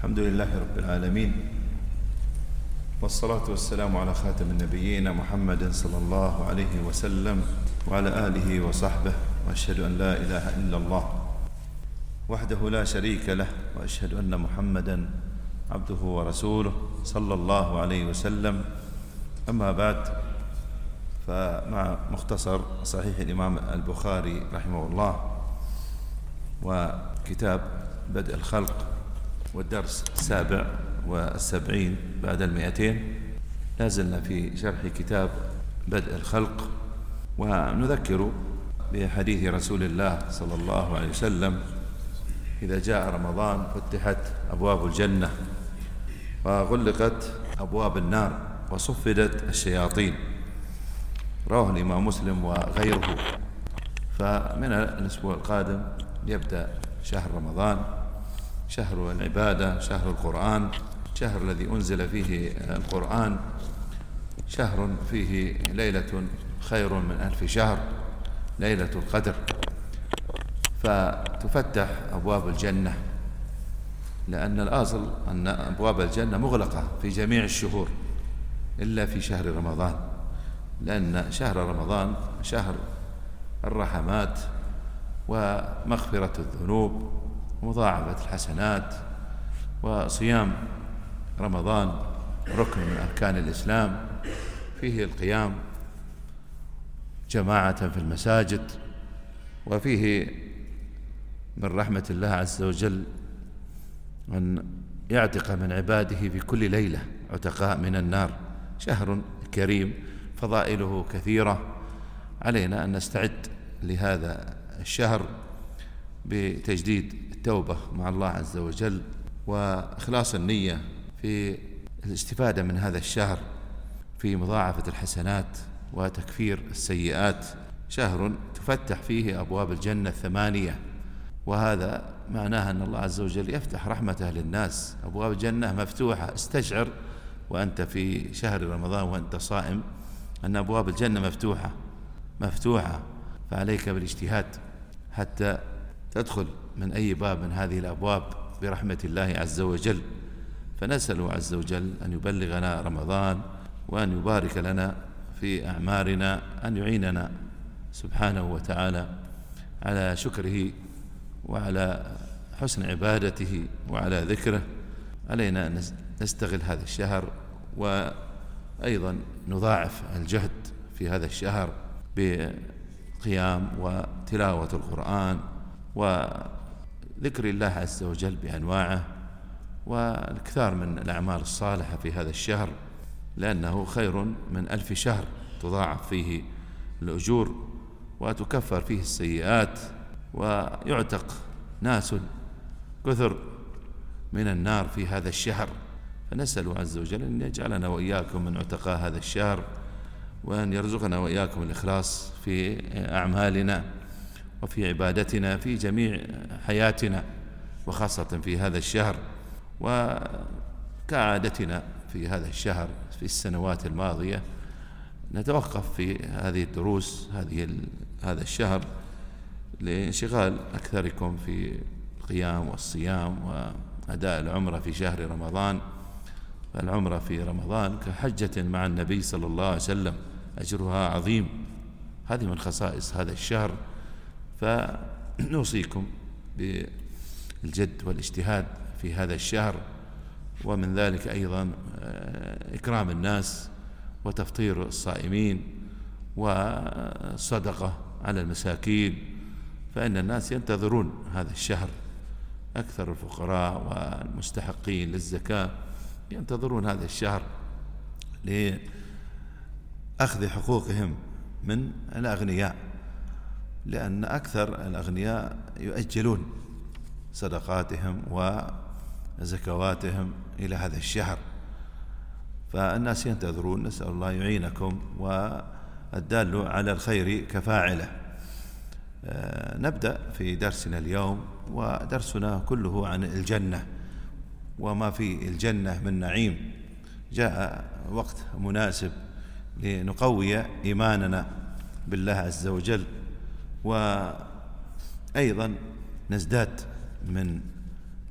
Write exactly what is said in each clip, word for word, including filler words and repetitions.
الحمد لله رب العالمين، والصلاة والسلام على خاتم النبيين محمد صلى الله عليه وسلم وعلى آله وصحبه، وأشهد أن لا إله إلا الله وحده لا شريك له، وأشهد أن محمدا عبده ورسوله صلى الله عليه وسلم. أما بعد، فمع مختصر صحيح الإمام البخاري رحمه الله وكتاب بدء الخلق والدرس السابع والسبعين بعد المئتين، لازلنا في شرح كتاب بدء الخلق، ونذكر بحديث رسول الله صلى الله عليه وسلم: إذا جاء رمضان فتحت أبواب الجنة وغلقت أبواب النار وصفدت الشياطين. رواه الإمام مسلم وغيره. فمن الأسبوع القادم يبدأ شهر رمضان، شهر العبادة، شهر القرآن، شهر الذي أنزل فيه القرآن، شهر فيه ليلة خير من ألف شهر، ليلة القدر. فتفتح أبواب الجنة، لأن الأصل أن أبواب الجنة مغلقة في جميع الشهور إلا في شهر رمضان، لأن شهر رمضان شهر الرحمات ومغفرة الذنوب ومضاعفة الحسنات. وصيام رمضان ركن من أركان الإسلام، فيه القيام جماعة في المساجد، وفيه من رحمة الله عز وجل أن يعتق من عباده في كل ليلة عتقاء من النار. شهر كريم فضائله كثيرة، علينا أن نستعد لهذا الشهر بتجديد التوبة مع الله عز وجل، وإخلاص النية في الاستفادة من هذا الشهر في مضاعفة الحسنات وتكفير السيئات. شهر تفتح فيه أبواب الجنة الثمانية، وهذا معناه أن الله عز وجل يفتح رحمته للناس. أبواب الجنة مفتوحة. استشعر وأنت في شهر رمضان وأنت صائم أن أبواب الجنة مفتوحة مفتوحة فعليك بالاجتهاد حتى تدخل من أي باب من هذه الأبواب برحمة الله عز وجل. فنسأل عز وجل أن يبلغنا رمضان، وأن يبارك لنا في أعمارنا، أن يعيننا سبحانه وتعالى على شكره وعلى حسن عبادته وعلى ذكره. علينا أن نستغل هذا الشهر، وأيضا نضاعف الجهد في هذا الشهر بقيام وتلاوة القرآن وذكر الله عز وجل بأنواعه، والكثار من الأعمال الصالحة في هذا الشهر، لأنه خير من ألف شهر تضاعف فيه الأجور وتكفر فيه السيئات، ويعتق ناس كثر من النار في هذا الشهر. فنسأل عز وجل أن يجعلنا وإياكم من عتقاء هذا الشهر، وأن يرزقنا وإياكم الإخلاص في أعمالنا وفي عبادتنا في جميع حياتنا، وخاصة في هذا الشهر. وكعادتنا في هذا الشهر في السنوات الماضية نتوقف في هذه الدروس هذه هذا الشهر لانشغال أكثركم في القيام والصيام وأداء العمرة في شهر رمضان. فالعمرة في رمضان كحجة مع النبي صلى الله عليه وسلم، أجرها عظيم. هذه من خصائص هذا الشهر. فنوصيكم بالجد والاجتهاد في هذا الشهر، ومن ذلك أيضا إكرام الناس وتفطير الصائمين والصدقة على المساكين، فإن الناس ينتظرون هذا الشهر. أكثر الفقراء والمستحقين للزكاة ينتظرون هذا الشهر لأخذ حقوقهم من الأغنياء، لأن أكثر الأغنياء يؤجلون صدقاتهم وزكواتهم إلى هذا الشهر، فالناس ينتظرون. نسأل الله يعينكم، والدال على الخير كفاعله. آه نبدأ في درسنا اليوم، ودرسنا كله عن الجنة وما في الجنة من نعيم. جاء وقت مناسب لنقوي إيماننا بالله عز وجل، وأيضا نزداد من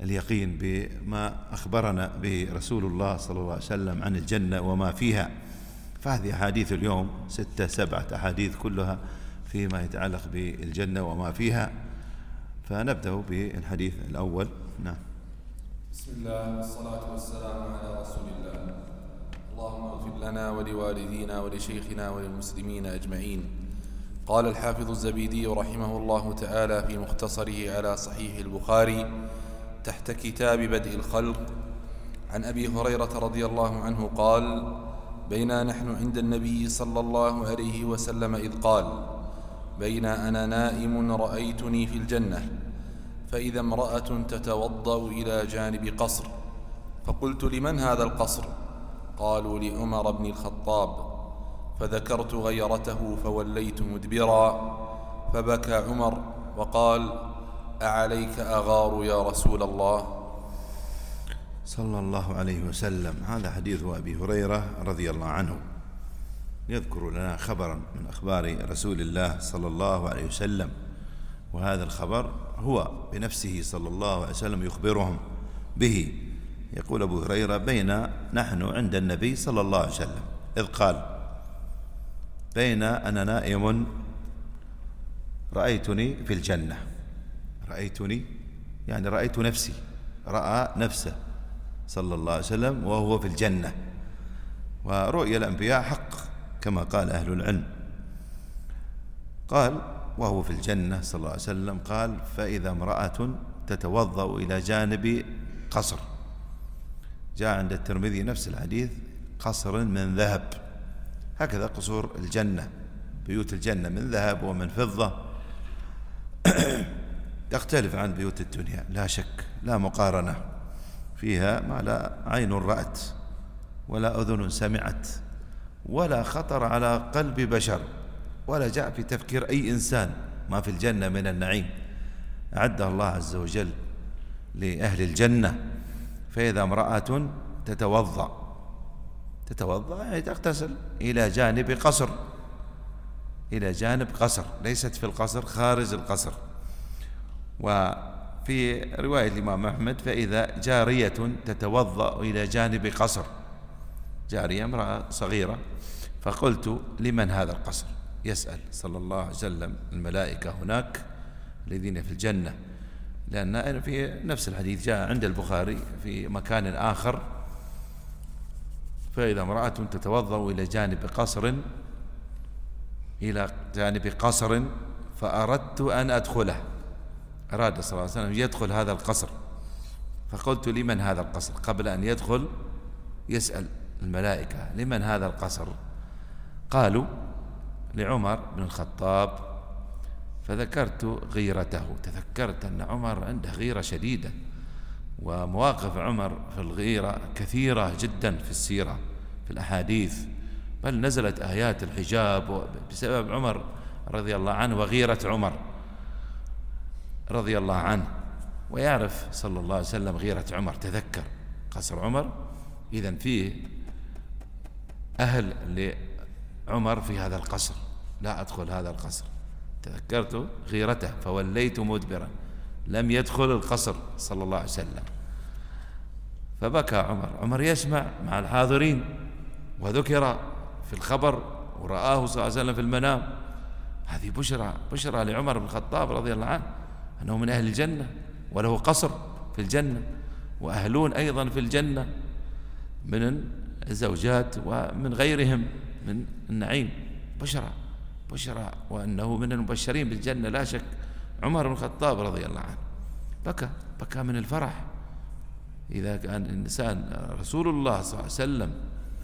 اليقين بما أخبرنا به رسول الله صلى الله عليه وسلم عن الجنة وما فيها. فهذه أحاديث اليوم ستة سبعة أحاديث كلها فيما يتعلق بالجنة وما فيها. فنبدأ بالحديث الأول. نعم. بسم الله والصلاة والسلام على رسول الله. اللهم اغفر لنا ولوالدينا ولشيخنا وللمسلمين أجمعين. قال الحافظ الزبيدي رحمه الله تعالى في مختصره على صحيح البخاري تحت كتاب بدء الخلق عن أبي هريرة رضي الله عنه قال: بينا نحن عند النبي صلى الله عليه وسلم إذ قال: بين أنا نائم رأيتني في الجنة فإذا امرأة تتوضأ إلى جانب قصر، فقلت: لمن هذا القصر؟ قالوا: لعمر بن الخطاب. فذكرت غيرته فوليت مدبرا، فبكى عمر وقال: أعليك أغار يا رسول الله صلى الله عليه وسلم. هذا حديث أبي هريرة رضي الله عنه، يذكر لنا خبرا من أخبار رسول الله صلى الله عليه وسلم، وهذا الخبر هو بنفسه صلى الله عليه وسلم يخبرهم به. يقول أبو هريرة: بين نحن عند النبي صلى الله عليه وسلم إذ قال: بين أنا نائم رأيتني في الجنة. رأيتني يعني رأيت نفسي، رأى نفسه صلى الله عليه وسلم وهو في الجنة. ورؤيا الأنبياء حق كما قال أهل العلم. قال وهو في الجنة صلى الله عليه وسلم، قال: فإذا امرأة تتوضأ إلى جانب قصر. جاء عند الترمذي نفس الحديث: قصر من ذهب. هكذا قصور الجنة، بيوت الجنة من ذهب ومن فضة، تختلف عن بيوت الدنيا لا شك، لا مقارنة. فيها ما لا عين رأت ولا أذن سمعت ولا خطر على قلب بشر ولا جاء في تفكير أي إنسان ما في الجنة من النعيم أعده الله عز وجل لأهل الجنة. فإذا امرأة تتوضأ تتوضأ يعني تغتسل إلى جانب قصر، إلى جانب قصر، ليست في القصر، خارج القصر. وفي رواية الإمام أحمد: فإذا جارية تتوضأ إلى جانب قصر. جارية امرأة صغيرة. فقلت: لمن هذا القصر؟ يسأل صلى الله عليه وسلم الملائكة هناك الذين في الجنة، لأن في نفس الحديث جاء عند البخاري في مكان آخر: فإذا امرأة تتوضأ إلى جانب قصر إلى جانب قصر فأردت أن أدخله. أراد صلى الله عليه وسلم يدخل هذا القصر، فقلت: لمن هذا القصر؟ قبل أن يدخل يسأل الملائكة: لمن هذا القصر؟ قالوا: لعمر بن الخطاب. فذكرت غيرته، تذكرت أن عمر عنده غيرة شديدة، ومواقف عمر في الغيرة كثيرة جدا في السيرة في الأحاديث، بل نزلت آيات الحجاب بسبب عمر رضي الله عنه وغيرة عمر رضي الله عنه. ويعرف صلى الله عليه وسلم غيرة عمر، تذكر قصر عمر، إذن فيه أهل لعمر في هذا القصر، لا أدخل هذا القصر. تذكرت غيرته فوليت مدبرا، لم يدخل القصر صلى الله عليه وسلم. فبكى عمر. عمر يسمع مع الحاضرين، وذكر في الخبر ورآه صلى الله عليه وسلم في المنام. هذه بشرى بشرى لعمر بن الخطاب رضي الله عنه أنه من أهل الجنة وله قصر في الجنة، وأهلون أيضا في الجنة من الزوجات ومن غيرهم من النعيم. بشرى بشرى وأنه من المبشرين بالجنة لا شك. عمر بن الخطاب رضي الله عنه بكى بكى من الفرح. إذا كان الإنسان رسول الله صلى الله عليه وسلم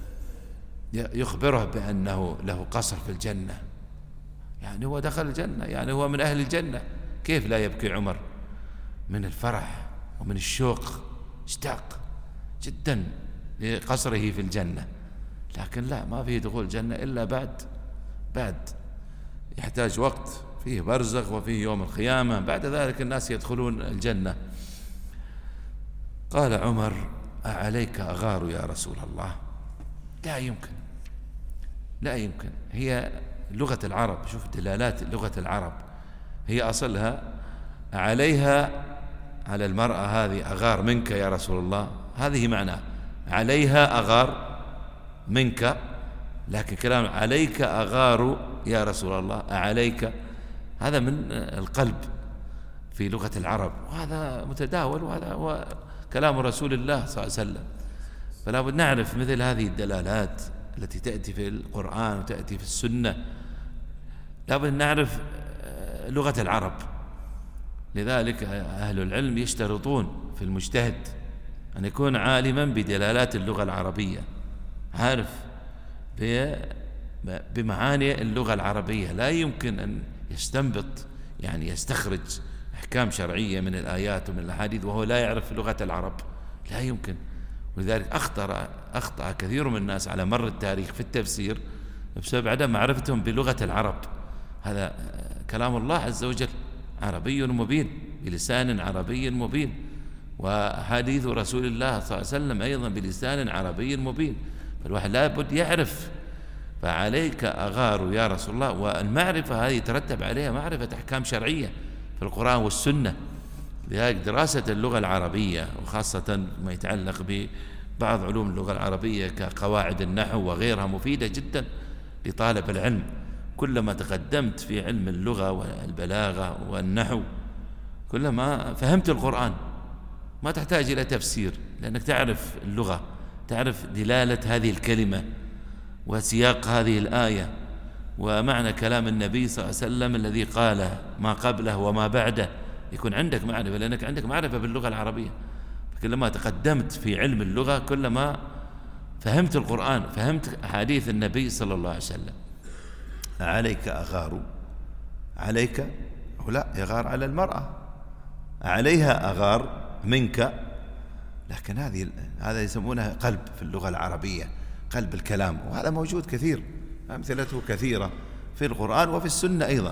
يخبره بأنه له قصر في الجنة، يعني هو دخل الجنة، يعني هو من أهل الجنة، كيف لا يبكي عمر من الفرح ومن الشوق؟ اشتاق جدا لقصره في الجنة. لكن لا، ما فيه دخول الجنة إلا بعد بعد يحتاج وقت، فيه برزخ وفيه يوم القيامة، بعد ذلك الناس يدخلون الجنة. قال عمر: أعليك أغار يا رسول الله؟ لا يمكن لا يمكن. هي لغة العرب، شوف دلالات لغة العرب، هي أصلها عليها على المرأة هذه أغار منك يا رسول الله، هذه معناه عليها أغار منك، لكن كلام عليك أغار يا رسول الله، أعليك، هذا من القلب في لغة العرب، وهذا متداول، وهذا هو كلام رسول الله صلى الله عليه وسلم. فلا بد نعرف مثل هذه الدلالات التي تأتي في القرآن وتأتي في السنة، لا بد نعرف لغة العرب. لذلك أهل العلم يشترطون في المجتهد أن يكون عالما بدلالات اللغة العربية، عارف بمعاني اللغة العربية، لا يمكن أن يستنبط يعني يستخرج أحكام شرعية من الآيات ومن الأحاديث وهو لا يعرف لغة العرب، لا يمكن. ولذلك أخطأ أخطأ كثير من الناس على مر التاريخ في التفسير بسبب عدم معرفتهم بلغة العرب. هذا كلام الله عز وجل عربي مبين بلسان عربي مبين، وحديث رسول الله صلى الله عليه وسلم أيضا بلسان عربي مبين، فالواحد لا بد يعرف. فعليك أغار يا رسول الله، والمعرفة هذه ترتب عليها معرفة أحكام شرعية في القرآن والسنة. لذلك دراسة اللغة العربية وخاصة ما يتعلق ببعض علوم اللغة العربية كقواعد النحو وغيرها مفيدة جدا لطالب العلم. كلما تقدمت في علم اللغة والبلاغة والنحو كلما فهمت القرآن، ما تحتاج إلى تفسير، لأنك تعرف اللغة، تعرف دلالة هذه الكلمة وسياق هذه الآية ومعنى كلام النبي صلى الله عليه وسلم الذي قاله ما قبله وما بعده، يكون عندك معرفة لأنك عندك معرفة باللغة العربية. فكلما تقدمت في علم اللغة كلما فهمت القرآن، فهمت أحاديث النبي صلى الله عليه وسلم. عليك أغار، عليك لا يغار على المرأة، عليها أغار منك، لكن هذه هذا يسمونها قلب في اللغة العربية، قلب الكلام، وهذا موجود كثير، أمثلته كثيرة في القرآن وفي السنة أيضا.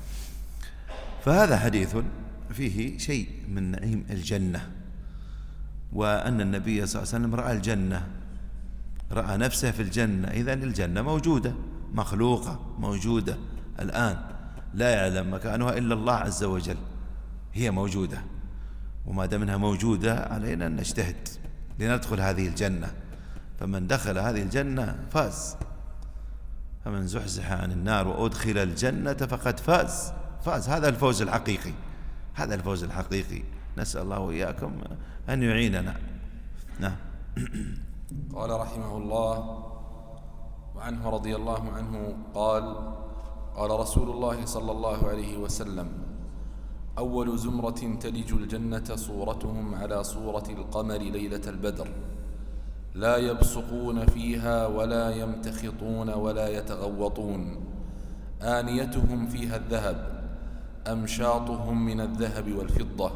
فهذا حديث فيه شيء من نعيم الجنة، وأن النبي صلى الله عليه وسلم رأى الجنة، رأى نفسه في الجنة. إذن الجنة موجودة، مخلوقة موجودة الآن، لا يعلم مكانها إلا الله عز وجل، هي موجودة، وما دام انها موجودة علينا أن نجتهد لندخل هذه الجنة. فمن دخل هذه الجنة فاز، فمن زحزح عن النار وأدخل الجنة فقد فاز. فاز، هذا الفوز الحقيقي، هذا الفوز الحقيقي. نسأل الله وإياكم أن يعيننا. نعم. قال رحمه الله: وعنه رضي الله عنه قال: قال رسول الله صلى الله عليه وسلم: أول زمرة تلج الجنة صورتهم على صورة القمر ليلة البدر، لا يبصقون فيها ولا يمتخطون ولا يتغوطون، آنيتهم فيها الذهب، أمشاطهم من الذهب والفضة،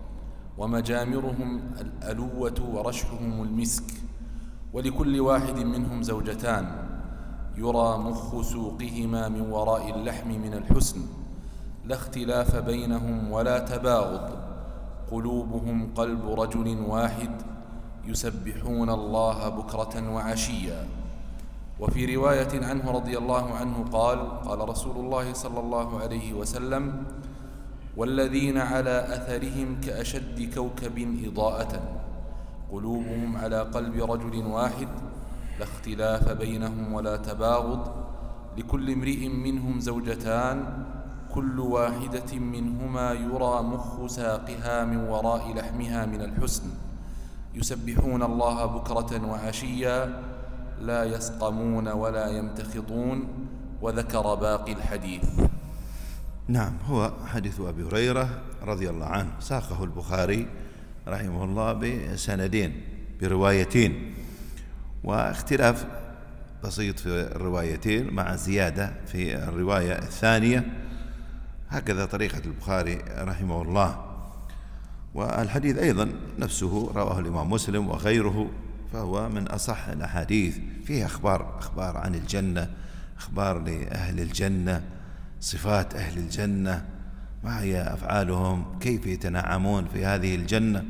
ومجامرهم الألوة ورشحهم المسك، ولكل واحد منهم زوجتان، يرى مخ سوقهما من وراء اللحم من الحسن، لا اختلاف بينهم ولا تباغض، قلوبهم قلب رجل واحد، يسبحون الله بكرة وعشيا. وفي رواية عنه رضي الله عنه قال: قال رسول الله صلى الله عليه وسلم: والذين على أثرهم كأشد كوكب إضاءة، قلوبهم على قلب رجل واحد، لا اختلاف بينهم ولا تباغض، لكل امرئ منهم زوجتان، كل واحدة منهما يرى مخ ساقها من وراء لحمها من الحسن، يسبحون الله بكرة وعشيا، لا يسقمون ولا يمتخطون. وذكر باقي الحديث. نعم، هو حديث أبي هريرة رضي الله عنه، ساقه البخاري رحمه الله بسندين بروايتين، واختلاف بسيط في الروايتين مع زيادة في الرواية الثانية، هكذا طريقة البخاري رحمه الله. والحديث أيضا نفسه رواه الإمام مسلم وغيره، فهو من أصح الأحاديث، فيه أخبار أخبار عن الجنة، أخبار لأهل الجنة، صفات أهل الجنة، ما هي أفعالهم، كيف يتنعمون في هذه الجنة.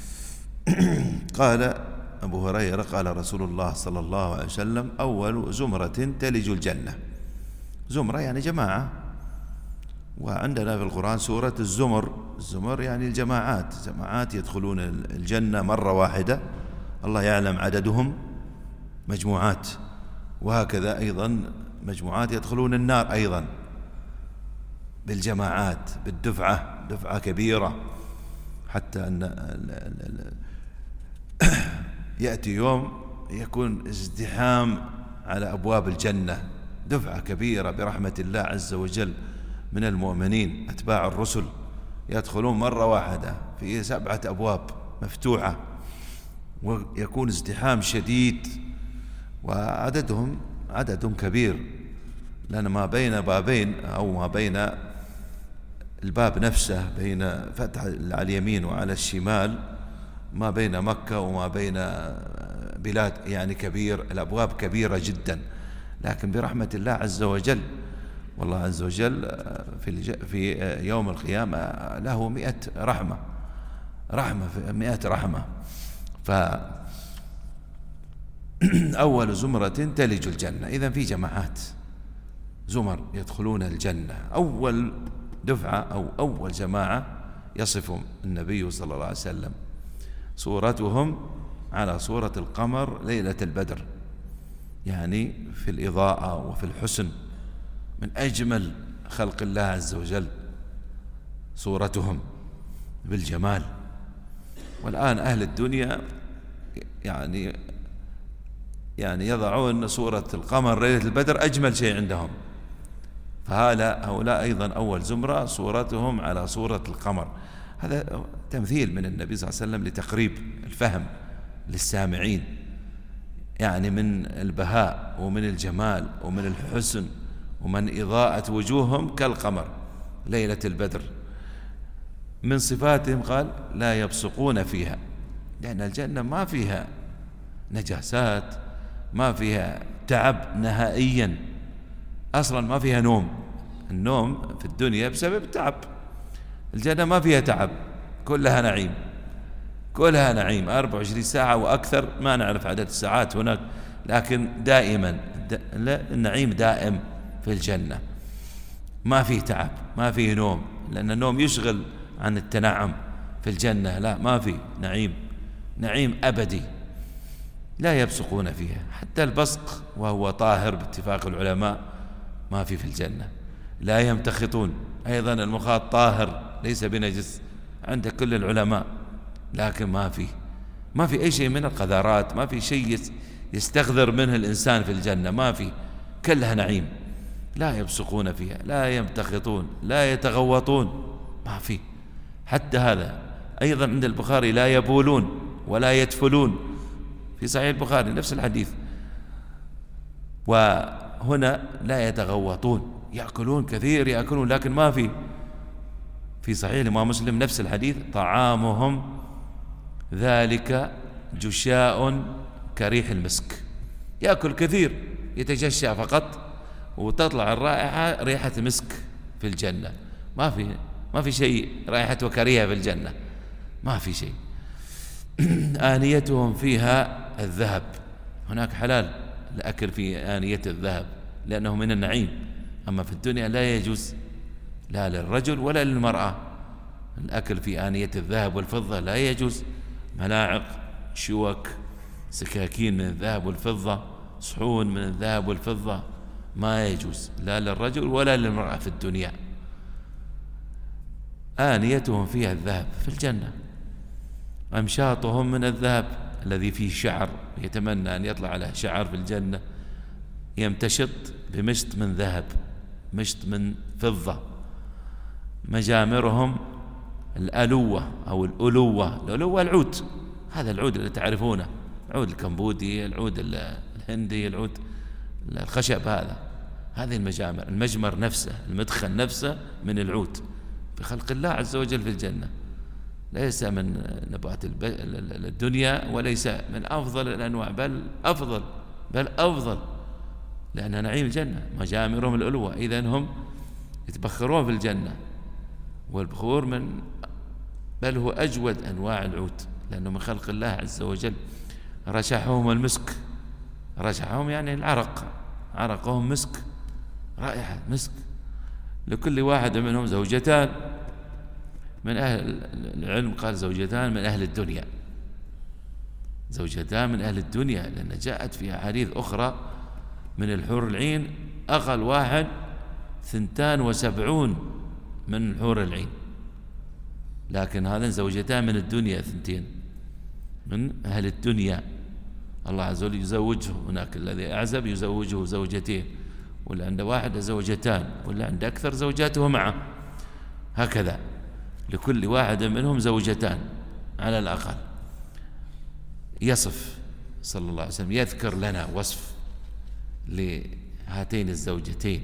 قال أبو هريرة: قال رسول الله صلى الله عليه وسلم: أول زمرة تلج الجنة. زمرة يعني جماعة، وعندنا في القرآن سورة الزمر. الزمر يعني الجماعات، جماعات يدخلون الجنة مرة واحدة، الله يعلم عددهم، مجموعات. وهكذا أيضا مجموعات يدخلون النار أيضا بالجماعات، بالدفعة، دفعة كبيرة، حتى أن يأتي يوم يكون ازدحام على أبواب الجنة، دفعة كبيرة برحمة الله عز وجل من المؤمنين أتباع الرسل، يدخلون مرة واحدة في سبعة أبواب مفتوحة، ويكون ازدحام شديد، وعددهم عدد كبير، لأن ما بين بابين أو ما بين الباب نفسه، بين فتح على اليمين وعلى الشمال، ما بين مكة وما بين بلاد يعني كبير، الأبواب كبيرة جدا. لكن برحمة الله عز وجل، والله عز وجل في في يوم القيامة له مئة رحمة، رحمة في مئة رحمة. فأول زمرة تلج الجنة، إذن في جماعات زمر يدخلون الجنة. أول دفعة أو أول جماعة يصفهم النبي صلى الله عليه وسلم صورتهم على صورة القمر ليلة البدر، يعني في الإضاءة وفي الحسن، من أجمل خلق الله عز وجل صورتهم بالجمال. والآن أهل الدنيا يعني يعني يضعون صورة القمر ليلة البدر أجمل شيء عندهم، فهؤلاء أيضا أول زمرة صورتهم على صورة القمر. هذا تمثيل من النبي صلى الله عليه وسلم لتقريب الفهم للسامعين، يعني من البهاء ومن الجمال ومن الحسن ومن إضاءة وجوههم كالقمر ليلة البدر. من صفاتهم قال لا يبصقون فيها، لأن الجنة ما فيها نجاسات، ما فيها تعب نهائيا، أصلا ما فيها نوم. النوم في الدنيا بسبب التعب، الجنة ما فيها تعب، كلها نعيم، كلها نعيم أربع وعشرين ساعة وأكثر، ما نعرف عدد الساعات هناك، لكن دائما النعيم دائم في الجنة، ما فيه تعب، ما فيه نوم، لأن النوم يشغل عن التنعم. في الجنة لا، ما فيه نعيم، نعيم أبدي لا يبصقون فيها. حتى البصق وهو طاهر باتفاق العلماء ما في في الجنة. لا يمتخطون، أيضا المخاط طاهر ليس بنجس عند كل العلماء، لكن ما في ما في أي شيء من القذارات، ما في شيء يستغذر منه الإنسان في الجنة، ما في، كلها نعيم. لا يبصقون فيها، لا يمتخطون، لا يتغوطون، ما في. حتى هذا أيضا عند البخاري لا يبولون ولا يتفلون، في صحيح البخاري نفس الحديث. وهنا لا يتغوطون، يأكلون كثير يأكلون، لكن ما في. في صحيح الإمام مسلم نفس الحديث طعامهم ذلك جشاء كريح المسك، يأكل كثير يتجشع فقط وتطلع الرائحة ريحة مسك في الجنة. ما في ما في شيء رائحته كريهة في الجنة، ما في شيء. آنيتهم فيها الذهب، هناك حلال الأكل في آنية الذهب لأنه من النعيم، أما في الدنيا لا يجوز لا للرجل ولا للمرأة الأكل في آنية الذهب والفضة، لا يجوز. ملاعق، شوك، سكاكين من الذهب والفضة، صحون من الذهب والفضة، ما يجوز لا للرجل ولا للمرأة في الدنيا. آنيتهم فيها الذهب في الجنة. أمشاطهم من الذهب الذي فيه شعر، يتمنى أن يطلع على شعر في الجنة، يمتشط بمشط من ذهب، مشط من فضة. مجامرهم الألوة أو الألوة، الألوة العود، هذا العود اللي تعرفونه، العود الكمبودي، العود الهندي، العود الخشب، هذا هذه المجامر. المجمر نفسه، المدخن نفسه من العود بخلق الله عز وجل في الجنة، ليس من نبات الدنيا وليس من أفضل الأنواع، بل أفضل بل أفضل لأنها نعيم الجنة. مجامرهم الألوة، إذن هم يتبخرون في الجنة، والبخور من بل هو أجود أنواع العود لأنه من خلق الله عز وجل. رشحهم المسك، رشحهم يعني العرق، عرقهم مسك، رائحة مسك. لكل واحد منهم زوجتان. من أهل العلم قال زوجتان من أهل الدنيا، زوجتان من أهل الدنيا، لأن جاءت في أحاديث أخرى من الحور العين أقل واحد ثنتان وسبعون من الحور العين، لكن هذا زوجتان من الدنيا، ثنتين من أهل الدنيا. الله عز وجل يزوجه، هناك الذي أعزب يزوجه زوجتين، واللي عنده واحد زوجتان، واللي عنده أكثر زوجاته معه، هكذا لكل واحد منهم زوجتان على الأقل. يصف صلى الله عليه وسلم، يذكر لنا وصف لهاتين الزوجتين: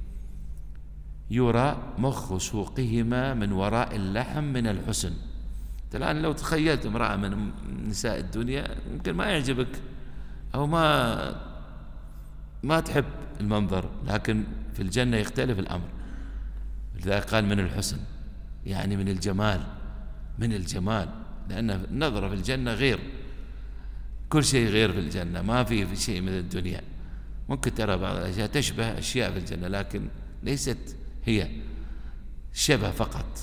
يرى مخ سوقهما من وراء اللحم من الحسن. الآن لو تخيلت امرأة من نساء الدنيا يمكن ما يعجبك أو ما ما تحب المنظر، لكن في الجنة يختلف الأمر. لذلك قال من الحسن، يعني من الجمال، من الجمال، لأن النظرة في الجنة غير، كل شيء غير في الجنة، ما في في شيء من الدنيا. ممكن ترى بعض الأشياء تشبه أشياء في الجنة، لكن ليست هي، شبه فقط.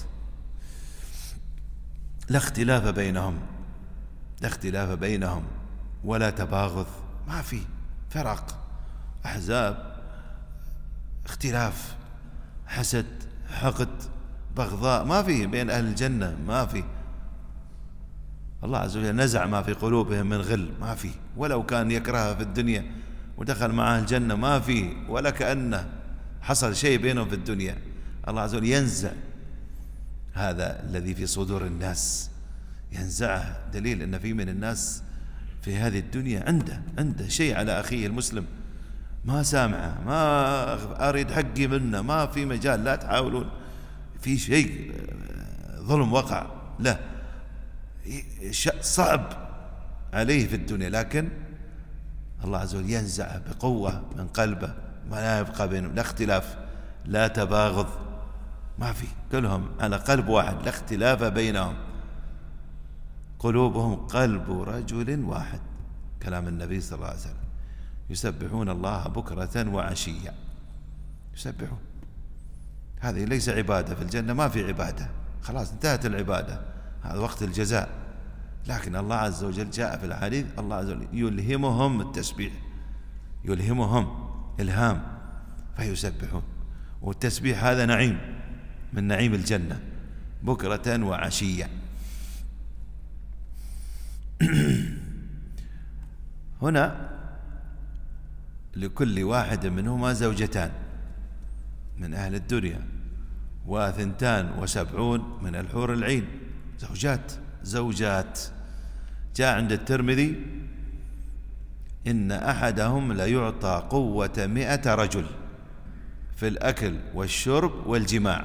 لا اختلاف بينهم، لا اختلاف بينهم ولا تباغض، ما في فرق، أحزاب، اختلاف، حسد، حقد، بغضاء، ما في بين أهل الجنة، ما في. الله عز وجل نزع ما في قلوبهم من غل، ما في، ولو كان يكرهها في الدنيا ودخل معها الجنة ما في، ولا كأنه حصل شيء بينهم في الدنيا. الله عز وجل ينزع هذا الذي في صدور الناس، ينزعه. دليل أن في من الناس في هذه الدنيا عنده عنده شيء على أخيه المسلم، ما سامعه، ما أريد حقي منه، ما في مجال، لا تحاولون، في شيء ظلم وقع له، صعب عليه في الدنيا، لكن الله عز وجل ينزعه بقوة من قلبه، ما لا يبقى بينهم لا اختلاف لا تباغض، ما في، كلهم على قلب واحد، لا اختلاف بينهم، قلوبهم قلب رجل واحد، كلام النبي صلى الله عليه وسلم. يسبحون الله بكرة وعشيا، يسبحون. هذه ليس عبادة، في الجنة ما في عبادة، خلاص انتهت العبادة، هذا وقت الجزاء. لكن الله عز وجل جاء في الحديث الله عز وجل يلهمهم التسبيح، يلهمهم إلهام فيسبحون. والتسبيح هذا نعيم من نعيم الجنة، بكرة وعشيا. هنا لكل واحد منهما زوجتان من أهل الدنيا، وثنتان وسبعون من الحور العين، زوجات زوجات. جاء عند الترمذي إن أحدهم ليعطى قوة مئة رجل في الأكل والشرب والجماع.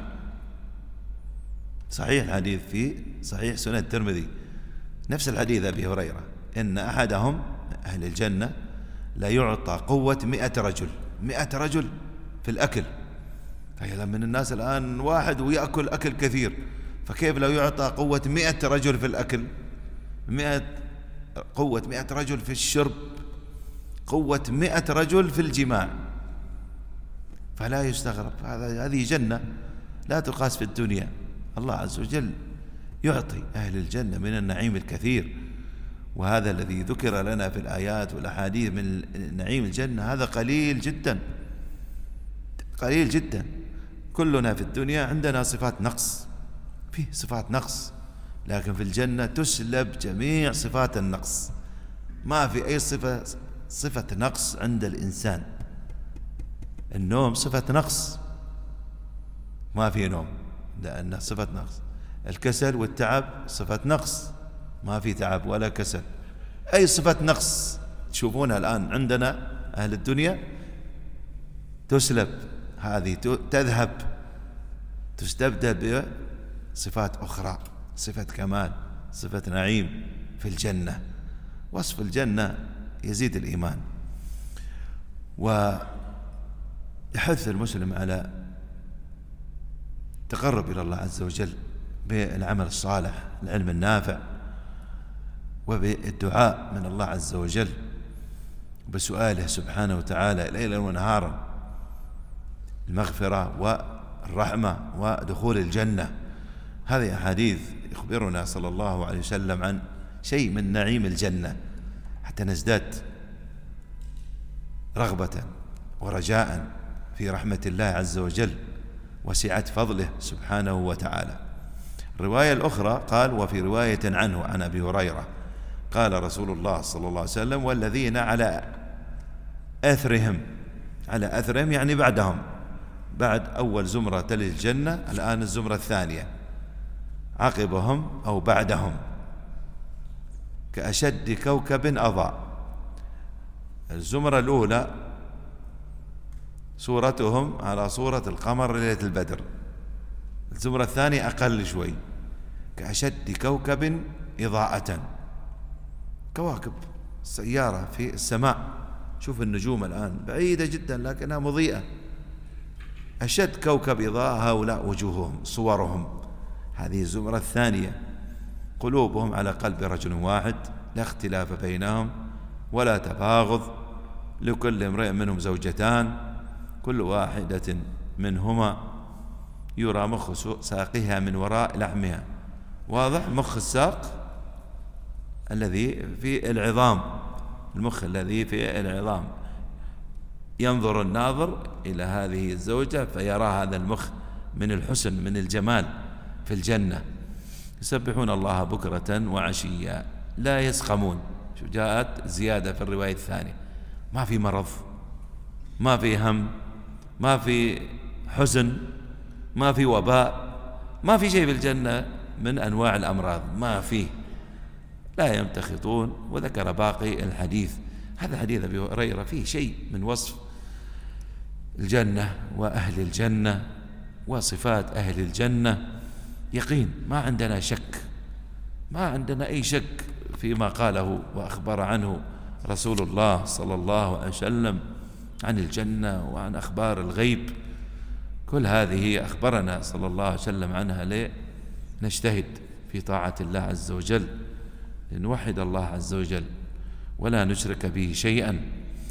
صحيح الحديث في صحيح سنن الترمذي، نفس الحديث أبي هريرة، إن أحدهم أهل الجنة ليعطى قوة مئة رجل، مئة رجل في الأكل. فإذا من الناس الآن واحد ويأكل أكل كثير، فكيف لو يعطى قوة مئة رجل في الأكل، مئة قوة مئة رجل في الشرب، قوة مئة رجل في الجماع؟ فلا يستغرب، هذا هذه جنة لا تقاس في الدنيا. الله عز وجل يعطي أهل الجنة من النعيم الكثير، وهذا الذي ذكر لنا في الآيات والأحاديث من نعيم الجنة هذا قليل جدا، قليل جدا. كلنا في الدنيا عندنا صفات نقص، فيه صفات نقص، لكن في الجنة تسلب جميع صفات النقص، ما في أي صفة صفة نقص عند الإنسان. النوم صفة نقص، ما في نوم لأنه صفة نقص. الكسل والتعب صفة نقص، ما في تعب ولا كسل. أي صفة نقص تشوفونها الآن عندنا أهل الدنيا تسلب، هذه تذهب، تستبدل بصفات أخرى، صفة كمال، صفة نعيم في الجنة. وصف الجنة يزيد الإيمان، ويحث المسلم على تقرب إلى الله عز وجل بالعمل الصالح، العلم النافع، وبالدعاء من الله عز وجل، بسؤاله سبحانه وتعالى ليلا ونهارا المغفرة والرحمة ودخول الجنة. هذه أحاديث يخبرنا صلى الله عليه وسلم عن شيء من نعيم الجنة حتى نزداد رغبة ورجاء في رحمة الله عز وجل وسعة فضله سبحانه وتعالى. الرواية الأخرى قال: وفي رواية عنه عن أبي هريرة قال رسول الله صلى الله عليه وسلم: والذين على أثرهم، على أثرهم يعني بعدهم، بعد أول زمرة تلج الجنة الآن الزمرة الثانية، عقبهم أو بعدهم كأشد كوكب أضاء. الزمرة الأولى صورتهم على صورة القمر ليلة البدر، الزمرة الثانية أقل شوي، كأشد كوكب إضاءة، كواكب سيارة في السماء، شوف النجوم الآن بعيدة جدا لكنها مضيئة. أشد كوكب إضاءة هؤلاء وجوههم صورهم. هذه الزمرة الثانية، قلوبهم على قلب رجل واحد، لا اختلاف بينهم ولا تباغض، لكل امرئ منهم زوجتان، كل واحدة منهما يرى مخ ساقها من وراء لحمها. واضح؟ مخ الساق الذي في العظام، المخ الذي في العظام، ينظر الناظر إلى هذه الزوجة فيرى هذا المخ من الحسن من الجمال في الجنة. يسبحون الله بكرة وعشيا لا يسقمون. شو جاءت زيادة في الرواية الثانية، ما في مرض، ما في هم، ما في حزن، ما في وباء، ما في شيء في الجنة من أنواع الأمراض، ما فيه، لا يمتخطون. وذكر باقي الحديث. هذا حديث أبي هريرة فيه شيء من وصف الجنة وأهل الجنة وصفات أهل الجنة، يقين، ما عندنا شك، ما عندنا أي شك فيما قاله وأخبر عنه رسول الله صلى الله عليه وسلم عن الجنة وعن أخبار الغيب. كل هذه أخبرنا صلى الله عليه وسلم عنها لنجتهد في طاعة الله عز وجل، لنوحد الله عز وجل ولا نشرك به شيئا،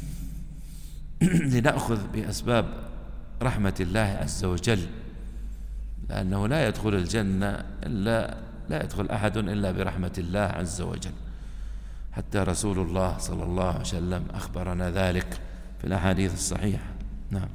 لنأخذ بأسباب رحمة الله عز وجل، لأنه لا يدخل الجنة إلا لا يدخل أحد إلا برحمة الله عز وجل. حتى رسول الله صلى الله عليه وسلم أخبرنا ذلك في الأحاديث الصحيحة. نعم.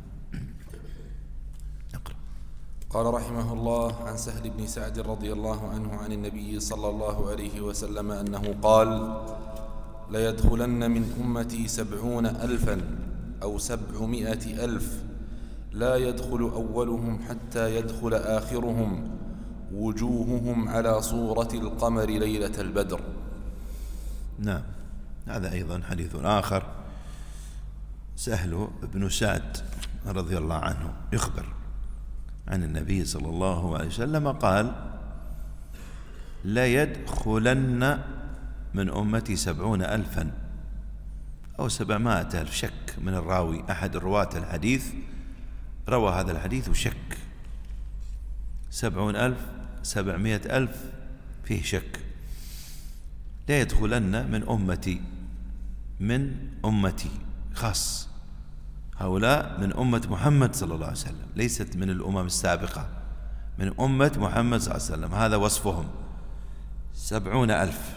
نقرأ. قال رحمه الله: عن سهل بن سعد رضي الله عنه عن النبي صلى الله عليه وسلم أنه قال: ليدخلن من أمتي سبعون ألفا أو سبعمائة ألف لا يدخل أولهم حتى يدخل آخرهم، وجوههم على صورة القمر ليلة البدر. نعم. هذا أيضا حديث آخر. سهل بن سعد رضي الله عنه يخبر عن النبي صلى الله عليه وسلم قال: لا يدخلن من أمتي سبعون ألفا أو سبعمائة ألف، شك من الراوي، أحد رواة الحديث روى هذا الحديث وشك، سبعون ألف سبعمائة ألف فيه شك. لا يدخلن من أمتي، من أمتي خاص، هؤلاء من أمة محمد صلى الله عليه وسلم، ليست من الأمم السابقة، من أمة محمد صلى الله عليه وسلم، هذا وصفهم سبعون ألف.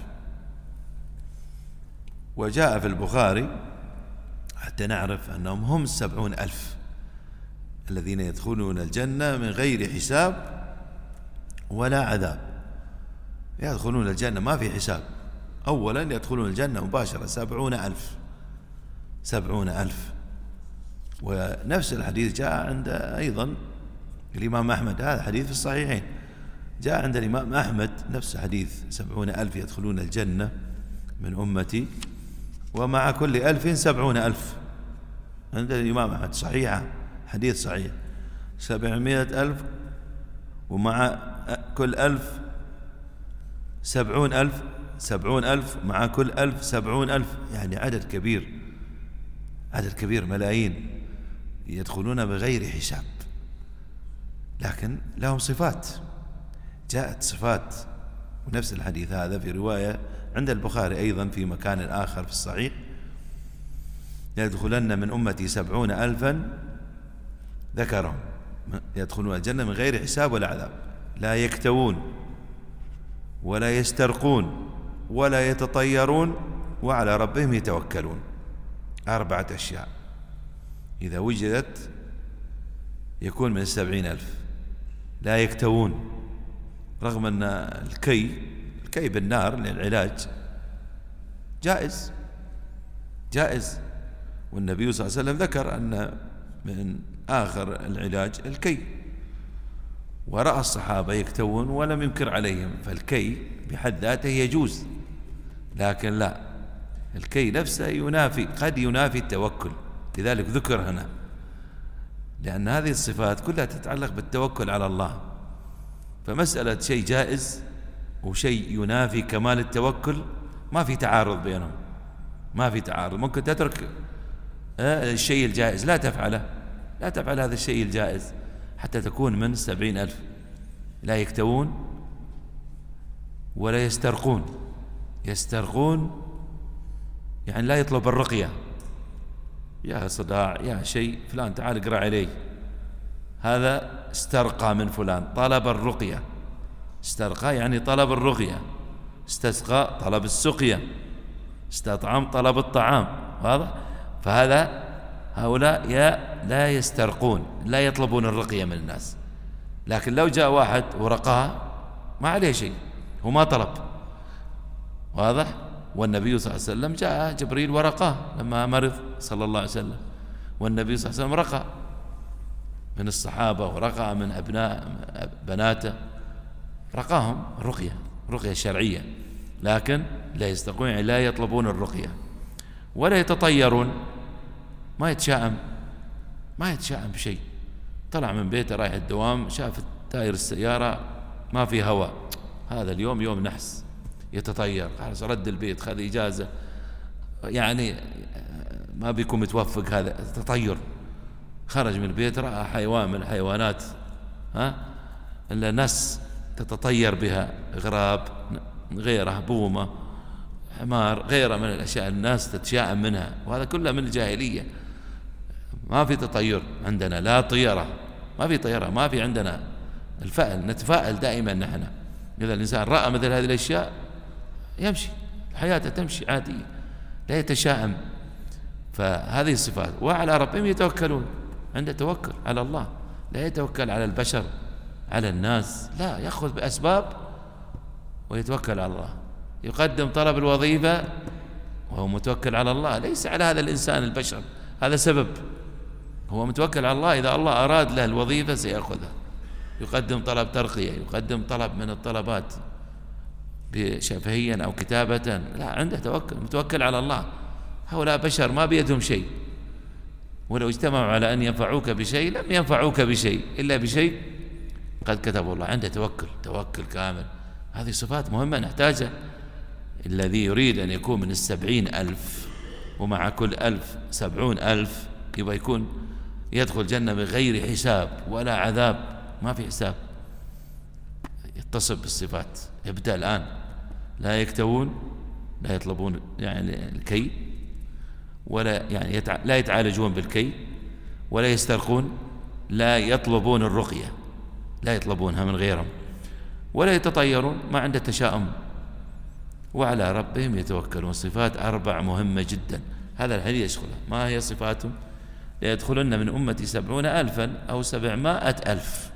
وجاء في البخاري حتى نعرف أنهم هم السبعون ألف الذين يدخلون الجنة من غير حساب ولا عذاب. يدخلون الجنة ما في حساب، أولا يدخلون الجنة مباشرة، سبعون ألف، سبعون ألف. ونفس الحديث جاء عند أيضا الإمام أحمد، هذا حديث في الصحيحين، جاء عند الإمام أحمد نفس حديث سبعون ألف يدخلون الجنة من أمتي، ومع كل ألف سبعون ألف، عند الإمام أحمد صحيحة، حديث صحيح، سبعمائة ألف ومع كل ألف سبعون ألف، سبعون ألف مع كل ألف سبعون ألف، يعني عدد كبير، عدد كبير، ملايين يدخلون بغير حساب. لكن لهم صفات، جاءت صفات. ونفس الحديث هذا في رواية عند البخاري أيضا في مكان آخر في الصحيح: يدخلن من أمتي سبعون ألفا، ذكرهم يدخلون الجنة من غير حساب ولا عذاب. لا يكتوون ولا يسترقون ولا يتطيرون وعلى ربهم يتوكلون. أربعة أشياء إذا وجدت يكون من السبعين ألف. لا يكتوون، رغم أن الكي الكي بالنار للعلاج جائز جائز والنبي صلى الله عليه وسلم ذكر أن من آخر العلاج الكي، ورأى الصحابة يكتوون ولم ينكر عليهم، فالكي بحد ذاته يجوز، لكن لا، الكي نفسه ينافي قد ينافي التوكل، لذلك ذكر هنا، لأن هذه الصفات كلها تتعلق بالتوكل على الله. فمسألة شيء جائز وشيء ينافي كمال التوكل ما في تعارض بينهم، ما في تعارض. ممكن تترك الشيء الجائز، لا تفعله، لا تفعل هذا الشيء الجائز حتى تكون من سبعين ألف. لا يكتوون ولا يسترقون. يسترقون يعني لا يطلب الرقية، يا صداع يا شيء فلان تعال اقرأ علي، هذا استرقى من فلان، طلب الرقية. استرقى يعني طلب الرقية، استسقى طلب السقية، استطعم طلب الطعام، واضح؟ فهذا هؤلاء يا لا يسترقون، لا يطلبون الرقية من الناس. لكن لو جاء واحد ورقاه ما عليه شيء، هو ما طلب، واضح؟ والنبي صلى الله عليه وسلم جاء جبريل ورقاه لما مرض صلى الله عليه وسلم، والنبي صلى الله عليه وسلم رقى من الصحابة ورقى من أبناء بناته، رقاهم رقية رقية شرعية، لكن لا يستقون يعني لا يطلبون الرقية. ولا يتطيرون، ما يتشائم، ما يتشائم بشيء. طلع من بيته رايح الدوام، شاف تاير السيارة ما في هواء، هذا اليوم يوم نحس، يتطير، خلاص رد البيت، خذ إجازة، يعني ما بيكون متوفق. هذا تطير، خرج من البيت رأى حيوان من الحيوانات، ها إلا ناس تتطير بها، غراب غيره، بومة، حمار، غيره من الأشياء الناس تتشائم منها، وهذا كله من الجاهلية. ما في تطير عندنا، لا طيرة، ما في طيرة، ما في عندنا الفأل، نتفائل دائما نحن. إذا الإنسان رأى مثل هذه الأشياء يمشي، حياته تمشي عادية، لا يتشائم. فهذه الصفات. وعلى ربهم يتوكلون، عنده توكل على الله، لا يتوكل على البشر على الناس، لا، يأخذ بأسباب ويتوكل على الله. يقدم طلب الوظيفة وهو متوكل على الله، ليس على هذا الإنسان البشر، هذا سبب، هو متوكل على الله، إذا الله أراد له الوظيفة سيأخذها. يقدم طلب ترقية، يقدم طلب من الطلبات بشفهيا أو كتابة، لا، عنده توكل، متوكل على الله. هؤلاء بشر ما بيدهم شيء، ولو اجتمعوا على أن ينفعوك بشيء لم ينفعوك بشيء إلا بشيء قد كتبه الله. عنده توكل، توكل كامل. هذه صفات مهمة نحتاجها. الذي يريد أن يكون من السبعين ألف ومع كل ألف سبعون ألف، يبقى يكون يدخل جنة بغير حساب ولا عذاب، ما في حساب. يتصف بالصفات، يبدأ الآن. لا يكتوون، لا يطلبون يعني الكي، ولا يعني يتع... لا يتعالجون بالكي، ولا يسترقون، لا يطلبون الرقية، لا يطلبونها من غيرهم، ولا يتطيرون، ما عنده تشاؤم، وعلى ربهم يتوكلون. صفات أربع مهمة جدا، هذا الحديث يشغله. ما هي صفاتهم؟ ليدخلن من أمتي سبعون ألفا أو سبعمائة ألف.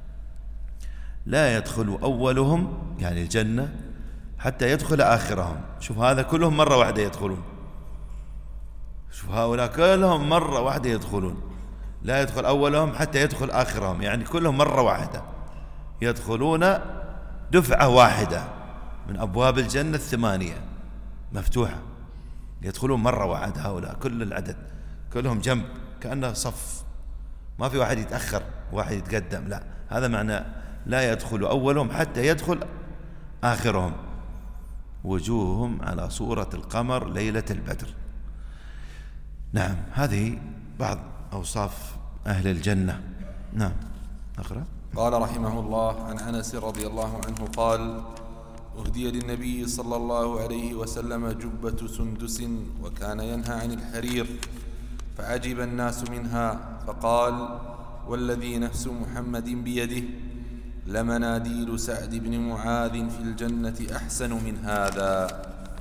لا يدخل أولهم يعني الجنة حتى يدخل آخرهم. شوف هذا كلهم مرة واحدة يدخلون، شوف هؤلاء كلهم مرة واحدة يدخلون. لا يدخل أولهم حتى يدخل آخرهم، يعني كلهم مرة واحدة يدخلون، دفعة واحدة من أبواب الجنة الثمانية مفتوحة، يدخلون مرة واحدة. هؤلاء كل العدد كلهم جنب، كأنه صف، ما في واحد يتأخر واحد يتقدم، لا، هذا معنى لا يدخل أولهم حتى يدخل آخرهم. وجوههم على صورة القمر ليلة البدر. نعم، هذه بعض أوصاف أهل الجنة. نعم، أقرأ. قال رحمه الله: عن أنس رضي الله عنه قال: أهدي للنبي صلى الله عليه وسلم جبة سندس وكان ينهى عن الحرير، فعجب الناس منها، فقال: والذي نفس محمد بيده لمناديل سعد بن معاذ في الجنة أحسن من هذا.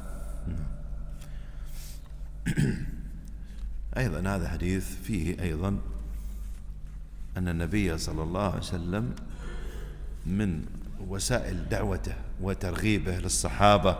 أيضا هذا حديث فيه أيضا أن النبي صلى الله عليه وسلم من وسائل دعوته وترغيبه للصحابة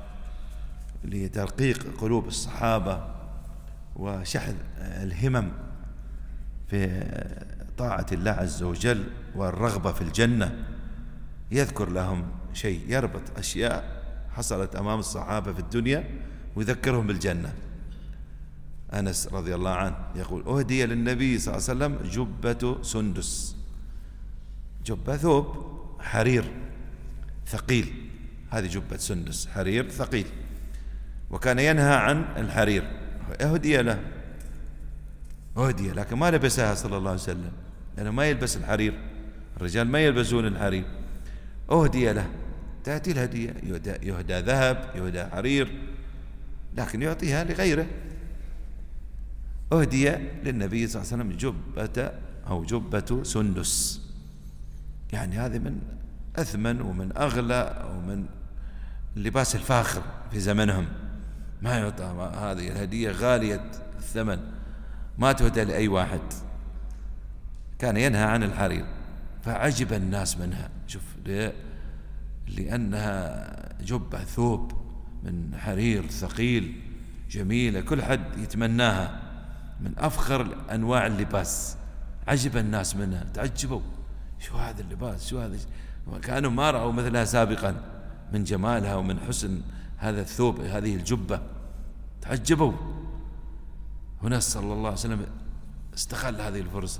لترقيق قلوب الصحابة وشحذ الهمم في طاعة الله عز وجل والرغبة في الجنة، يذكر لهم شيء يربط أشياء حصلت أمام الصحابة في الدنيا ويذكرهم بالجنة. أنس رضي الله عنه يقول: أهدي للنبي صلى الله عليه وسلم جبة سندس، جبة ثوب حرير ثقيل، هذه جبة سندس حرير ثقيل، وكان ينهى عن الحرير، أهدي له، أهدي، لكن ما لبسها صلى الله عليه وسلم لأنه ما يلبس الحرير، الرجال ما يلبسون الحرير، أهدي له، تأتي الهدية، يهدى ذهب، يهدى حرير، لكن يعطيها لغيره. أهدي للنبي صلى الله عليه وسلم جبة أو جبة سندس، يعني هذه من أثمن ومن أغلى ومن اللباس الفاخر في زمنهم، ما يعطى هذه الهدية غالية الثمن، ما تهدى لأي واحد. كان ينهى عن الحرير، فعجب الناس منها، شوف، لأنها جبة ثوب من حرير ثقيل جميلة كل حد يتمناها، من أفخر أنواع اللباس، عجب الناس منها، تعجبوا، شو هذا اللباس، شو هذا، كانوا ما رأوا مثلها سابقا من جمالها ومن حسن هذا الثوب، هذه الجبة، تعجبوا. هنا صلى الله عليه وسلم استغل هذه الفرصة،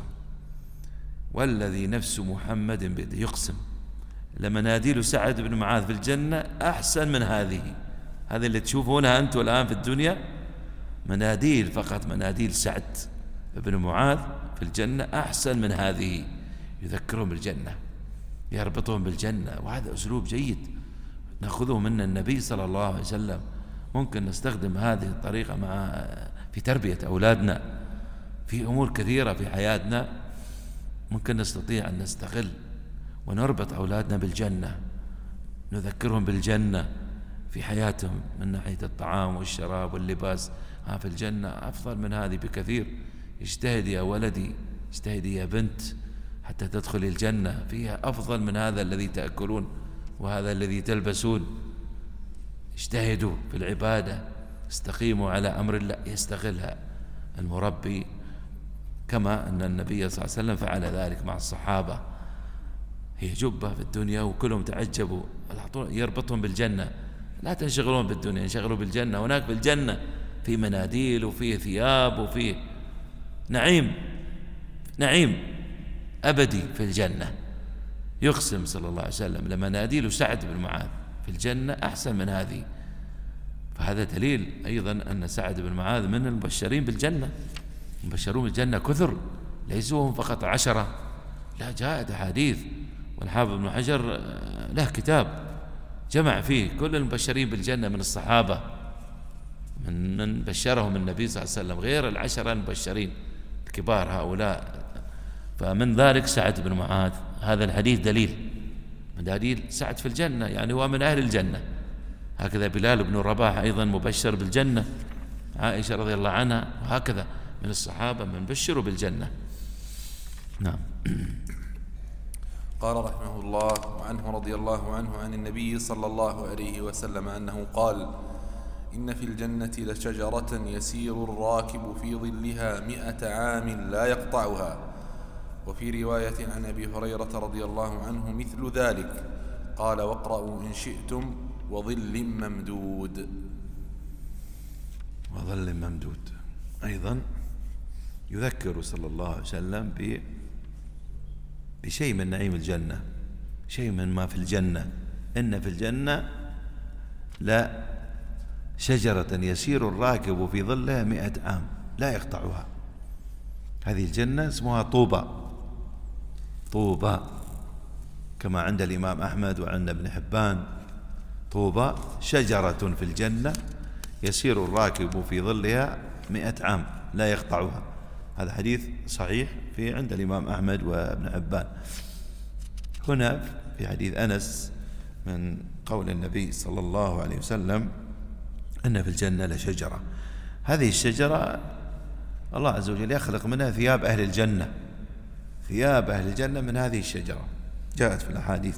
والذي نفس محمد بيده، يقسم لمناديل سعد بن معاذ في الجنة أحسن من هذه، هذه اللي تشوفونها أنتم الآن في الدنيا مناديل، فقط مناديل سعد بن معاذ في الجنة أحسن من هذه، يذكرهم بالجنة، يربطهم بالجنة، وهذا أسلوب جيد نأخذه من النبي صلى الله عليه وسلم. ممكن نستخدم هذه الطريقة مع في تربية أولادنا في أمور كثيرة في حياتنا، ممكن نستطيع أن نستغل ونربط أولادنا بالجنة، نذكرهم بالجنة في حياتهم من ناحية الطعام والشراب واللباس. ها في الجنة أفضل من هذه بكثير، اجتهد يا ولدي، اجتهدي يا بنت حتى تدخل الجنة، فيها أفضل من هذا الذي تأكلون وهذا الذي تلبسون. اجتهدوا في العبادة، استقيموا على أمر الله، يستغلها المربي، كما أن النبي صلى الله عليه وسلم فعل ذلك مع الصحابة. هي جبة في الدنيا وكلهم تعجبوا، يربطهم بالجنة، لا تنشغلون بالدنيا، انشغلوا بالجنة. هناك بالجنة في مناديل وفيه ثياب وفيه نعيم، نعيم أبدي في الجنة. يقسم صلى الله عليه وسلم لمناديل سعد بن معاذ في الجنة أحسن من هذه، فهذا دليل أيضا أن سعد بن معاذ من المبشرين بالجنة، المبشرون بالجنة كثر، ليسوا هم فقط عشرة، لا، جاءت أحاديث، والحافظ ابن حجر له كتاب جمع فيه كل المبشرين بالجنة من الصحابة، من من بشرهم النبي صلى الله عليه وسلم، غير العشرة المبشرين الكبار هؤلاء. فمن ذلك سعد بن معاذ، هذا الحديث دليل من دليل سعد في الجنة، يعني هو من أهل الجنة. هكذا بلال بن رباح أيضا مبشر بالجنة، عائشة رضي الله عنها، وهكذا من الصحابة من بشروا بالجنة. نعم. قال رحمه الله: وعنه رضي الله عنه عن النبي صلى الله عليه وسلم أنه قال: إن في الجنة لشجرة يسير الراكب في ظلها مئة عام لا يقطعها. وفي رواية عن أبي هريرة رضي الله عنه مثل ذلك، قال: واقرأوا إن شئتم: وظل ممدود. وظل ممدود أيضا يذكر صلى الله عليه وسلم بشيء من نعيم الجنة، شيء من ما في الجنة. إن في الجنة لا شجرة يسير الراكب في ظلها مئة عام لا يقطعها. هذه الجنة اسمها طوبى، طوبى كما عند الإمام أحمد وعند ابن حبان. طوبى شجرة في الجنة يسير الراكب في ظلها مئة عام لا يقطعها. هذا حديث صحيح في عند الإمام أحمد وابن عبان. هنا في حديث أنس من قول النبي صلى الله عليه وسلم أن في الجنة لشجرة، هذه الشجرة الله عز وجل يخلق منها ثياب أهل الجنة، ثياب أهل الجنة من هذه الشجرة، جاءت في الأحاديث،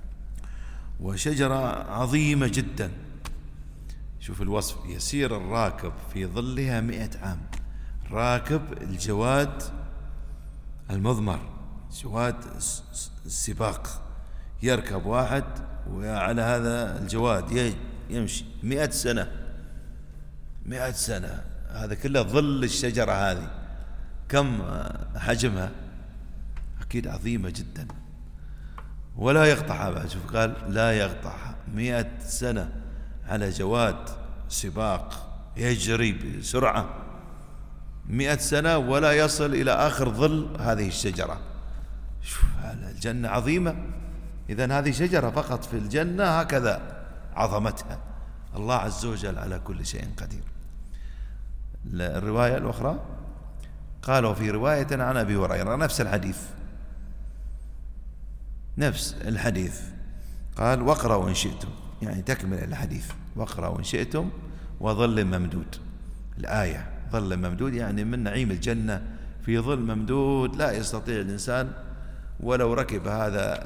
وشجرة عظيمة جدا. شوف الوصف: يسير الراكب في ظلها مئة عام. راكب الجواد المضمر، جواد السباق، يركب واحد وعلى هذا الجواد يمشي مئة سنة، مئة سنة، هذا كله ظل الشجرة هذه. كم حجمها؟ أكيد عظيمة جدا. ولا يقطعها بعد، شوف قال لا يقطعها، مئة سنة على جواد سباق يجري بسرعة، مئة سنة ولا يصل إلى آخر ظل هذه الشجرة. شوف الجنة عظيمة، إذن هذه شجرة فقط في الجنة هكذا عظمتها. الله عز وجل على كل شيء قدير. الرواية الأخرى قالوا في رواية عن أبي هريرة نفس الحديث، نفس الحديث، قال واقرأوا إن شئتم، يعني تكمل الحديث، واقرأوا إن شئتم وظل ممدود. الآية ظل ممدود يعني من نعيم الجنة في ظل ممدود لا يستطيع الإنسان ولو ركب هذا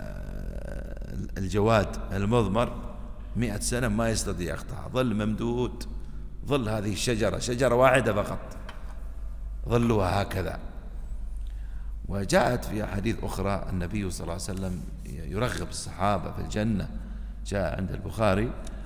الجواد المضمر مئة سنة ما يستطيع يقطع، ظل ممدود، ظل هذه الشجرة، شجرة واحدة فقط ظلها هكذا. وجاءت في حديث أخرى النبي صلى الله عليه وسلم يرغب الصحابة في الجنة، جاء عند البخاري: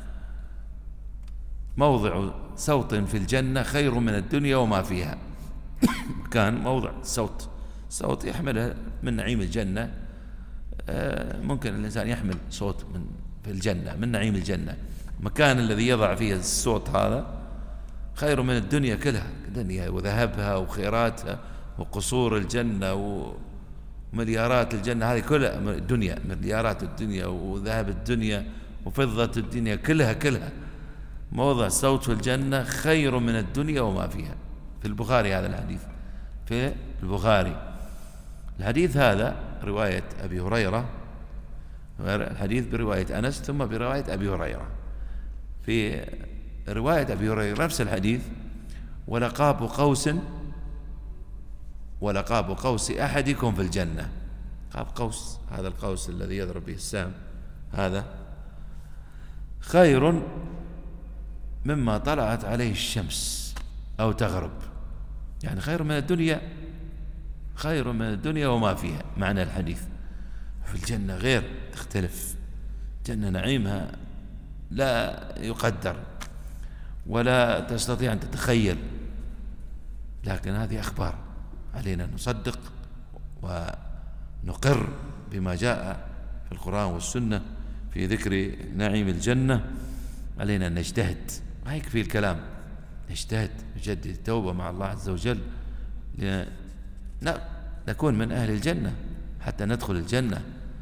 موضع صوت في الجنة خير من الدنيا وما فيها. كان موضع صوت، صوت يحمله من نعيم الجنة، ممكن الإنسان يحمل صوت من في الجنة من نعيم الجنة، مكان الذي يضع فيه الصوت هذا خير من الدنيا كلها، الدنيا وذهبها وخيراتها وقصور الجنة ومليارات الجنة، هذه كلها الدنيا، مليارات الدنيا وذهب الدنيا وفضة الدنيا كلها كلها موضع صوت في الجنة خير من الدنيا وما فيها. في البخاري هذا الحديث، في البخاري. الحديث هذا رواية أبي هريرة، الحديث برواية أنس ثم برواية أبي هريرة. في رواية أبي هريرة نفس الحديث: ولقاب قوس ولقاب قوس أحدكم في الجنة. قاب قوس، هذا القوس الذي يضرب به السام، هذا خير مما طلعت عليه الشمس أو تغرب، يعني خير من الدنيا، خير من الدنيا وما فيها. معنى الحديث في الجنة غير، تختلف جنة نعيمها لا يقدر ولا تستطيع أن تتخيل، لكن هذه أخبار علينا نصدق ونقر بما جاء في القرآن والسنة في ذكر نعيم الجنة. علينا أن نجتهد، ما يكفي الكلام، نجتهد نجدد التوبة مع الله عز وجل لنكون من أهل الجنة حتى ندخل الجنة.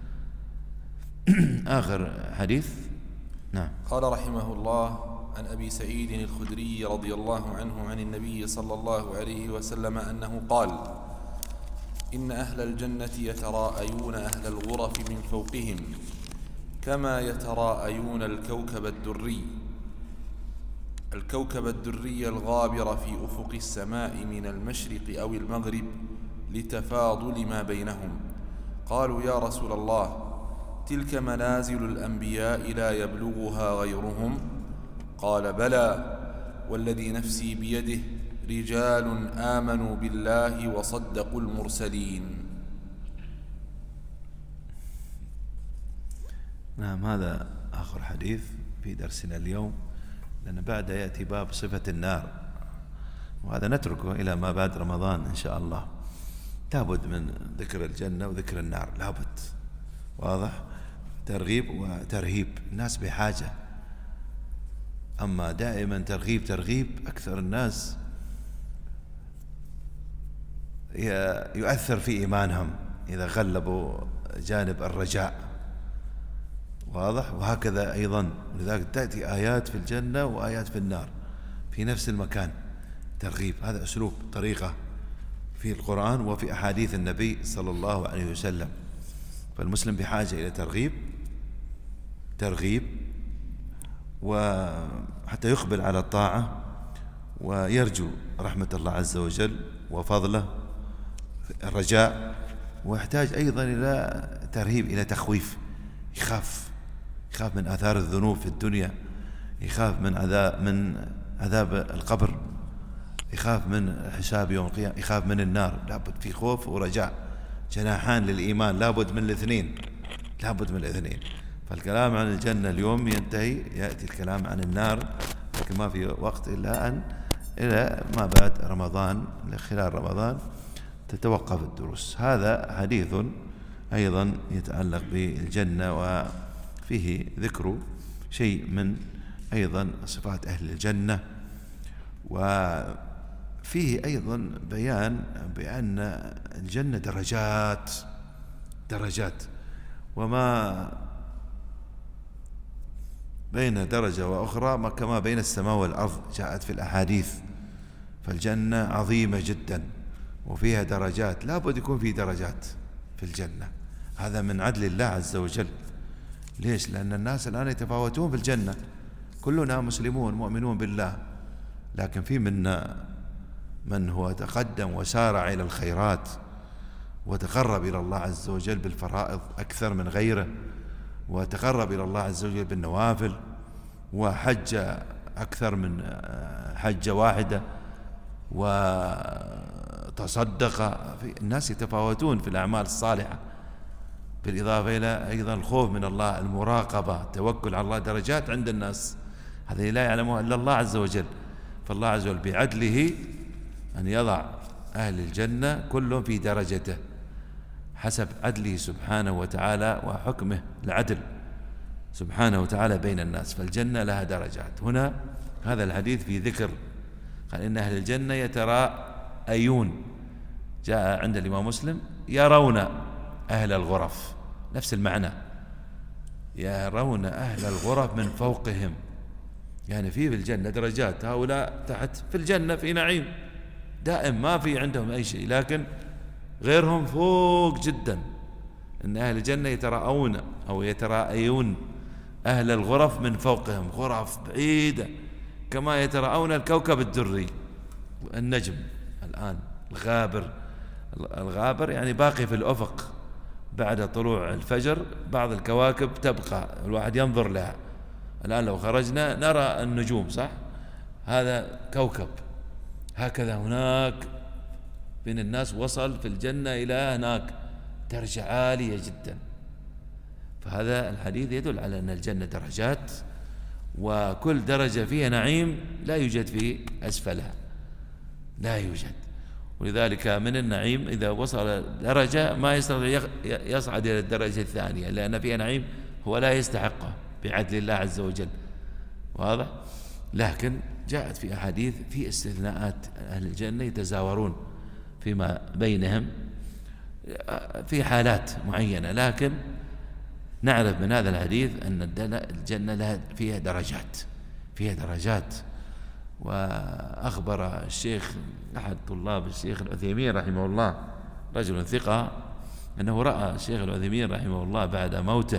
آخر حديث. نعم. قال رحمه الله: عن أبي سعيد الخدري رضي الله عنه عن النبي صلى الله عليه وسلم أنه قال: إن أهل الجنة يتراءيون أهل الغرف من فوقهم كما يتراءيون الكوكب الدري الكوكب الدري الغابر في أفق السماء من المشرق أو المغرب لتفاضل ما بينهم. قالوا: يا رسول الله، تلك منازل الأنبياء لا يبلغها غيرهم؟ قال: بلى، والذي نفسي بيده، رجال آمنوا بالله وصدقوا المرسلين. نعم، هذا آخر حديث في درسنا اليوم، لأن بعد يأتي باب صفة النار، وهذا نتركه إلى ما بعد رمضان إن شاء الله. لابد من ذكر الجنة وذكر النار، لابد، واضح، ترغيب وترهيب، الناس بحاجة. أما دائما ترغيب ترغيب، أكثر الناس يؤثر في إيمانهم إذا غلبوا جانب الرجاء، واضح. وهكذا أيضا، ولذلك تأتي آيات في الجنة وآيات في النار في نفس المكان، ترغيب. هذا أسلوب، طريقة في القرآن وفي أحاديث النبي صلى الله عليه وسلم. فالمسلم بحاجة إلى ترغيب ترغيب وحتى يقبل على الطاعة ويرجو رحمة الله عز وجل وفضله، الرجاء، ويحتاج أيضا إلى ترهيب، إلى تخويف، يخاف يخاف من آثار الذنوب في الدنيا، يخاف من عذاب من عذاب القبر، يخاف من حساب يوم القيامة، يخاف من النار. لابد في خوف ورجاء، جناحان للإيمان، لابد من الاثنين لابد من الاثنين. فالكلام عن الجنة اليوم ينتهي، يأتي الكلام عن النار، لكن ما في وقت إلا أن إلى ما بعد رمضان، خلال رمضان تتوقف الدروس. هذا حديث أيضا يتعلق بالجنة، وفيه ذكر شيء من أيضا صفات أهل الجنة، وفيه أيضا بيان بأن الجنة درجات درجات وما بين درجة وأخرى كما بين السماء والأرض، جاءت في الأحاديث. فالجنة عظيمة جدا وفيها درجات، لا بد يكون في درجات في الجنة. هذا من عدل الله عز وجل. ليش؟ لأن الناس الآن يتفاوتون في الجنة، كلنا مسلمون مؤمنون بالله، لكن في منا من هو تقدم وسارع إلى الخيرات وتقرب إلى الله عز وجل بالفرائض أكثر من غيره، وتقرب إلى الله عز وجل بالنوافل، وحج أكثر من حجة واحدة، وتصدق. الناس يتفاوتون في الأعمال الصالحة، بالإضافة إلى أيضا الخوف من الله، المراقبة، التوكل على الله، درجات عند الناس، هذا لا يعلمه إلا الله عز وجل. فالله عز وجل بعدله أن يضع أهل الجنة كلهم في درجته حسب عدله سبحانه وتعالى وحكمه العدل سبحانه وتعالى بين الناس. فالجنة لها درجات. هنا هذا الحديث في ذكر، قال إن أهل الجنة يتراءيون، جاء عند الإمام مسلم يرون أهل الغرف، نفس المعنى، يرون أهل الغرف من فوقهم، يعني في في الجنة درجات، هؤلاء تحت في الجنة في نعيم دائم، ما في عندهم أي شيء، لكن غيرهم فوق جدا. إن أهل الجنة يتراءون أو يتراءيون أهل الغرف من فوقهم، غرف بعيدة كما يتراءون الكوكب الدري، النجم الآن الغابر، الغابر يعني باقي في الأفق بعد طلوع الفجر، بعض الكواكب تبقى الواحد ينظر لها. الآن لو خرجنا نرى النجوم، صح؟ هذا كوكب. هكذا هناك بين الناس وصل في الجنة إلى هناك درجة عالية جدا. فهذا الحديث يدل على أن الجنة درجات، وكل درجة فيها نعيم لا يوجد في أسفلها، لا يوجد. ولذلك من النعيم إذا وصل درجة ما يستطيع يصعد إلى الدرجة الثانية، لأن فيها نعيم هو لا يستحقه بعدل الله عز وجل، واضح؟ لكن جاءت في أحاديث في استثناءات، أهل الجنة يتزاورون فيما بينهم في حالات معينة، لكن نعرف من هذا الحديث أن الجنة لها فيها درجات فيها درجات وأخبر الشيخ أحد طلاب الشيخ العثيمين رحمه الله، رجل ثقة، أنه رأى الشيخ العثيمين رحمه الله بعد موته،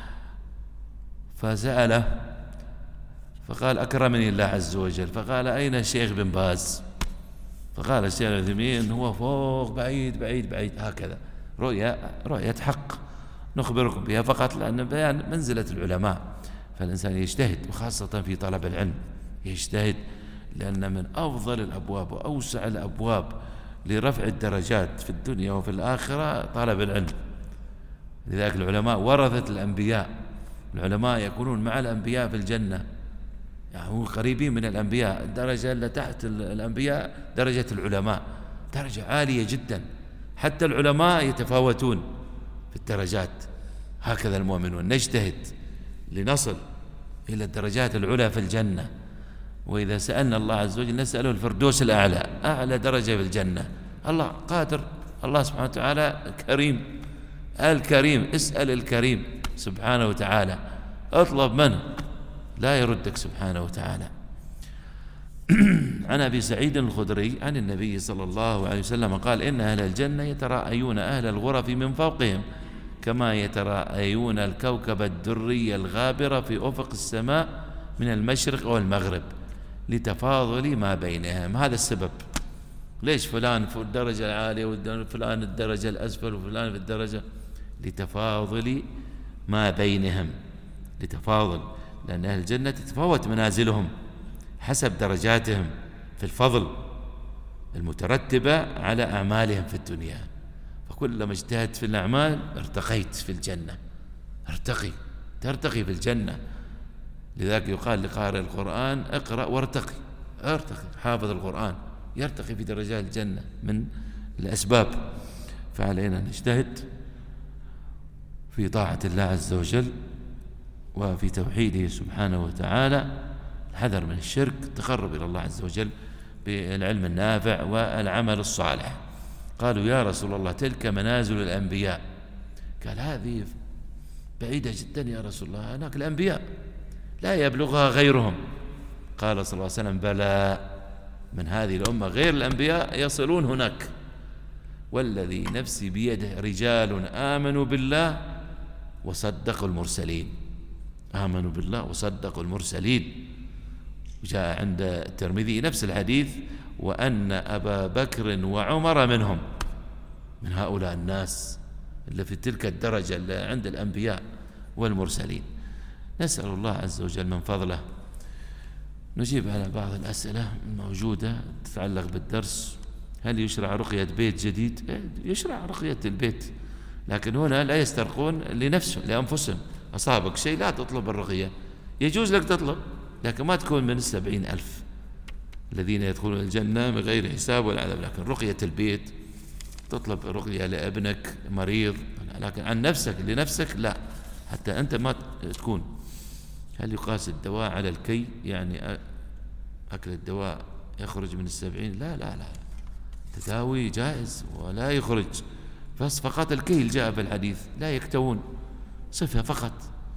فسأله فقال أكرمني الله عز وجل، فقال أين الشيخ بن باز؟ فقال الشيخ العثيمين هو فوق بعيد بعيد بعيد. هكذا رؤية رؤية حق نخبركم بها فقط، لأن بيان منزلة العلماء. فالإنسان يجتهد، وخاصة في طلب العلم يجتهد، لأن من أفضل الأبواب وأوسع الأبواب لرفع الدرجات في الدنيا وفي الآخرة طلب العلم. لذلك العلماء ورثة الأنبياء، العلماء يكونون مع الأنبياء في الجنة، يعني هم قريبين من الأنبياء. الدرجة اللي تحت الأنبياء درجة العلماء، درجة عالية جدا، حتى العلماء يتفاوتون في الدرجات. هكذا المؤمنون نجتهد لنصل إلى الدرجات العلى في الجنة. وإذا سألنا الله عز وجل نسأله الفردوس الأعلى، أعلى درجة في الجنة. الله قادر، الله سبحانه وتعالى كريم، الكريم، اسأل الكريم سبحانه وتعالى، اطلب منه لا يردك سبحانه وتعالى. عن أبي سعيد الخدري عن النبي صلى الله عليه وسلم قال: إن أهل الجنة يتراءيون أهل الغرف من فوقهم كما يتراءيون الكوكب الدري الغابر في أفق السماء من المشرق والمغرب لتفاضل ما بينهم. هذا السبب ليش فلان في الدرجة العالية وفلان الدرجة الأسفل وفلان في الدرجة، لتفاضل ما بينهم، لتفاضل، لأن أهل الجنة تتفاوت منازلهم حسب درجاتهم في الفضل المترتبة على أعمالهم في الدنيا، فكلما اجتهدت في الأعمال ارتقيت في الجنة، ارتقي ترتقي في الجنة. لذلك يقال لقارئ القرآن: اقرأ وارتقي، ارتقي. حافظ القرآن يرتقي في درجات الجنة من الأسباب. فعلينا نجتهد في طاعة الله عز وجل وفي توحيده سبحانه وتعالى، الحذر من الشرك، التقرب إلى الله عز وجل بالعلم النافع والعمل الصالح. قالوا: يا رسول الله تلك منازل الأنبياء. قال: هذه بعيدة جدا يا رسول الله، هناك الأنبياء لا يبلغها غيرهم. قال صلى الله عليه وسلم: بلى، من هذه الأمة غير الأنبياء يصلون هناك، والذي نفسي بيده رجال آمنوا بالله وصدقوا المرسلين، آمنوا بالله وصدقوا المرسلين. جاء عند الترمذي نفس الحديث: وأن أبا بكر وعمر منهم، من هؤلاء الناس اللي في تلك الدرجة اللي عند الأنبياء والمرسلين. نسأل الله عز وجل من فضله. نجيب على بعض الأسئلة الموجودة تتعلق بالدرس. هل يشرع رقية بيت جديد؟ يشرع رقية البيت، لكن هنا لا يسترقون لنفسهم لأنفسهم. أصابك شيء لا تطلب الرقية، يجوز لك تطلب، لكن ما تكون من السبعين ألف الذين يدخلون الجنة من غير حساب ولا عذاب. لكن رقية البيت تطلب رقية لابنك مريض، لكن عن نفسك لنفسك لا، حتى أنت ما تكون. هل يقاس الدواء على الكي؟ يعني أكل الدواء يخرج من السبعين؟ لا لا لا، تداوي جائز ولا يخرج، بس فقط الكيل جاء في الحديث لا يكتوون، صفة فقط.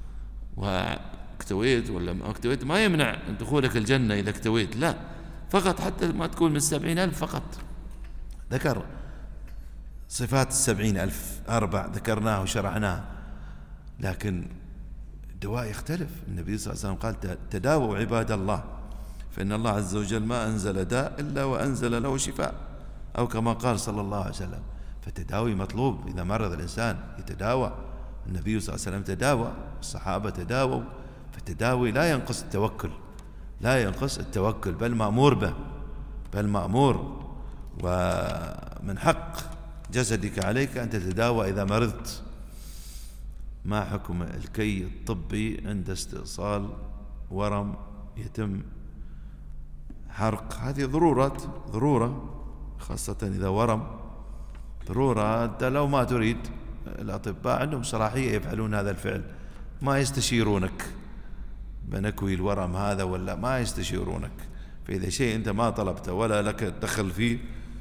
واكتويت ولا ما اكتويت ما يمنع دخولك الجنة إذا اكتويت، لا، فقط حتى ما تكون من السبعين ألف فقط. ذكر صفات السبعين ألف أربع ذكرناه وشرعناه، لكن الدواء يختلف. النبي صلى الله عليه وسلم قال: تداووا عباد الله فإن الله عز وجل ما أنزل داء إلا وأنزل له شفاء، أو كما قال صلى الله عليه وسلم. فالتداوي مطلوب، إذا مرض الإنسان يتداوى. النبي صلى الله عليه وسلم تداوى، الصحابة تداووا، فالتداوي لا ينقص التوكل، لا ينقص التوكل، بل مأمور به، بل مأمور. ومن حق جسدك عليك أن تتداوى إذا مرضت. ما حكم الكي الطبي عند استئصال ورم يتم حرق؟ هذه ضرورات، ضرورة، خاصة إذا ورم ضرورة. أنت لو ما تريد، الأطباء عندهم صلاحية يفعلون هذا الفعل، ما يستشيرونك بنكوي الورم هذا ولا ما يستشيرونك. فإذا شيء أنت ما طلبته ولا لك دخل فيه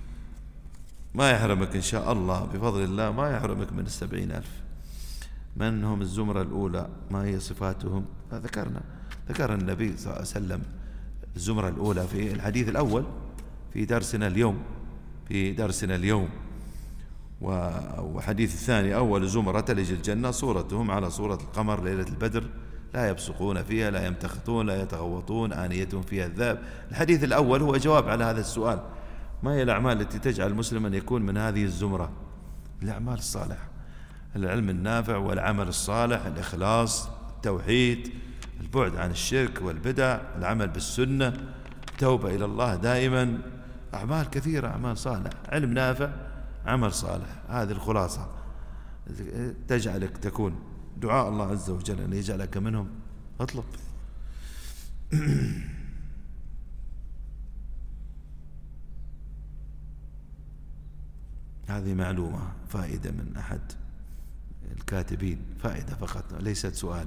ما يحرمك إن شاء الله بفضل الله، ما يحرمك من السبعين ألف. من هم الزمرة الأولى؟ ما هي صفاتهم؟ ذكرنا ذكر النبي صلى الله عليه وسلم الزمرة الأولى في الحديث الأول في درسنا اليوم في درسنا اليوم وحديث الثاني: أول زمرة تلج الجنة صورتهم على صورة القمر ليلة البدر، لا يبصقون فيها، لا يمتخطون، لا يتغوطون، آنيتهم فيها الذهب. الحديث الأول هو جواب على هذا السؤال: ما هي الأعمال التي تجعل المسلم أن يكون من هذه الزمرة؟ الأعمال الصالحة، العلم النافع والعمل الصالح، الإخلاص، التوحيد، البعد عن الشرك والبدع، العمل بالسنة، التوبة إلى الله دائما، أعمال كثيرة، أعمال صالحة، علم نافع، عمل صالح. هذه الخلاصة تجعلك تكون. دعاء الله عز وجل أن يجعلك منهم. اطلب. هذه معلومة، فائدة من أحد الكاتبين، فائدة فقط ليست سؤال.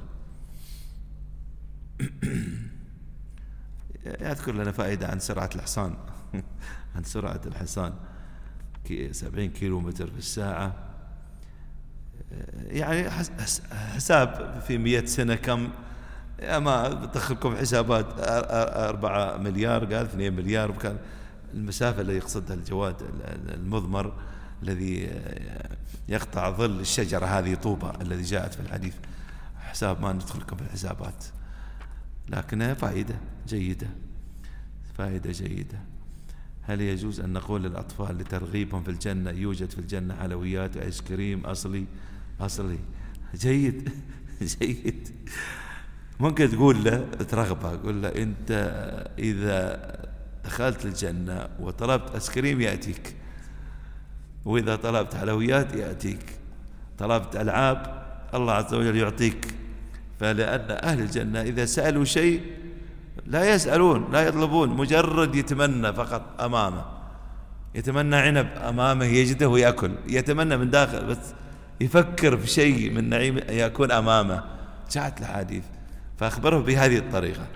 يذكر لنا فائدة عن سرعة الحصان عن سرعة الحصان سبعين كيلو متر في الساعة، يعني حساب في مئة سنة كم يا ما بدخلكم حسابات أربعة مليار قال اثنين مليار، وكان المسافة اللي يقصدها الجواد المضمر الذي يقطع ظل الشجرة هذه طوبة الذي جاءت في الحديث. حساب ما ندخلكم في الحسابات، لكنها فائدة جيدة، فائدة جيدة. هل يجوز أن نقول للأطفال لترغيبهم في الجنة يوجد في الجنة حلويات وآيس كريم أصلي؟ أصلي جيد جيد. ممكن تقول له ترغبه، قول له أنت إذا دخلت الجنة وطلبت آيس كريم يأتيك، وإذا طلبت حلويات يأتيك، طلبت ألعاب الله عز وجل يعطيك. فلأن أهل الجنة إذا سألوا شيء لا يسألون لا يطلبون، مجرد يتمنى فقط أمامه، يتمنى عنب أمامه يجده ويأكل، يتمنى من داخل بس يفكر في شيء من نعيم يكون أمامه. جاءت الحديث فأخبره بهذه الطريقة.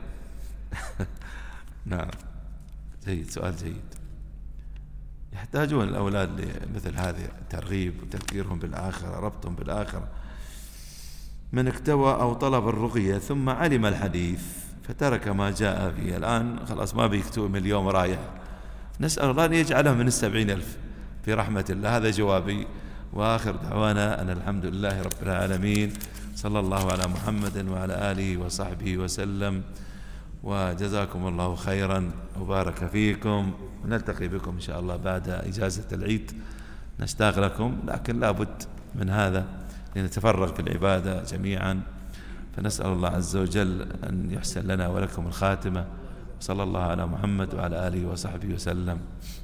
نعم جيد، سؤال جيد. يحتاجون الأولاد لمثل هذه الترغيب وتذكيرهم بالآخرة، ربطهم بالآخرة. من اكتوى أو طلب الرقية ثم علم الحديث فترك ما جاء فيه، الآن خلاص ما بيكتوي من اليوم رايح، نسأل الله أن يجعله من السبعين ألف في رحمة الله. هذا جوابي، وآخر دعوانا أن الحمد لله رب العالمين، صلى الله على محمد وعلى آله وصحبه وسلم، وجزاكم الله خيرا وبارك فيكم. نلتقي بكم إن شاء الله بعد إجازة العيد، نشتاق لكم، لكن لابد من هذا لنتفرغ في العبادة جميعا. فنسأل الله عز وجل أن يحسن لنا ولكم الخاتمة، صلى الله على محمد وعلى آله وصحبه وسلم.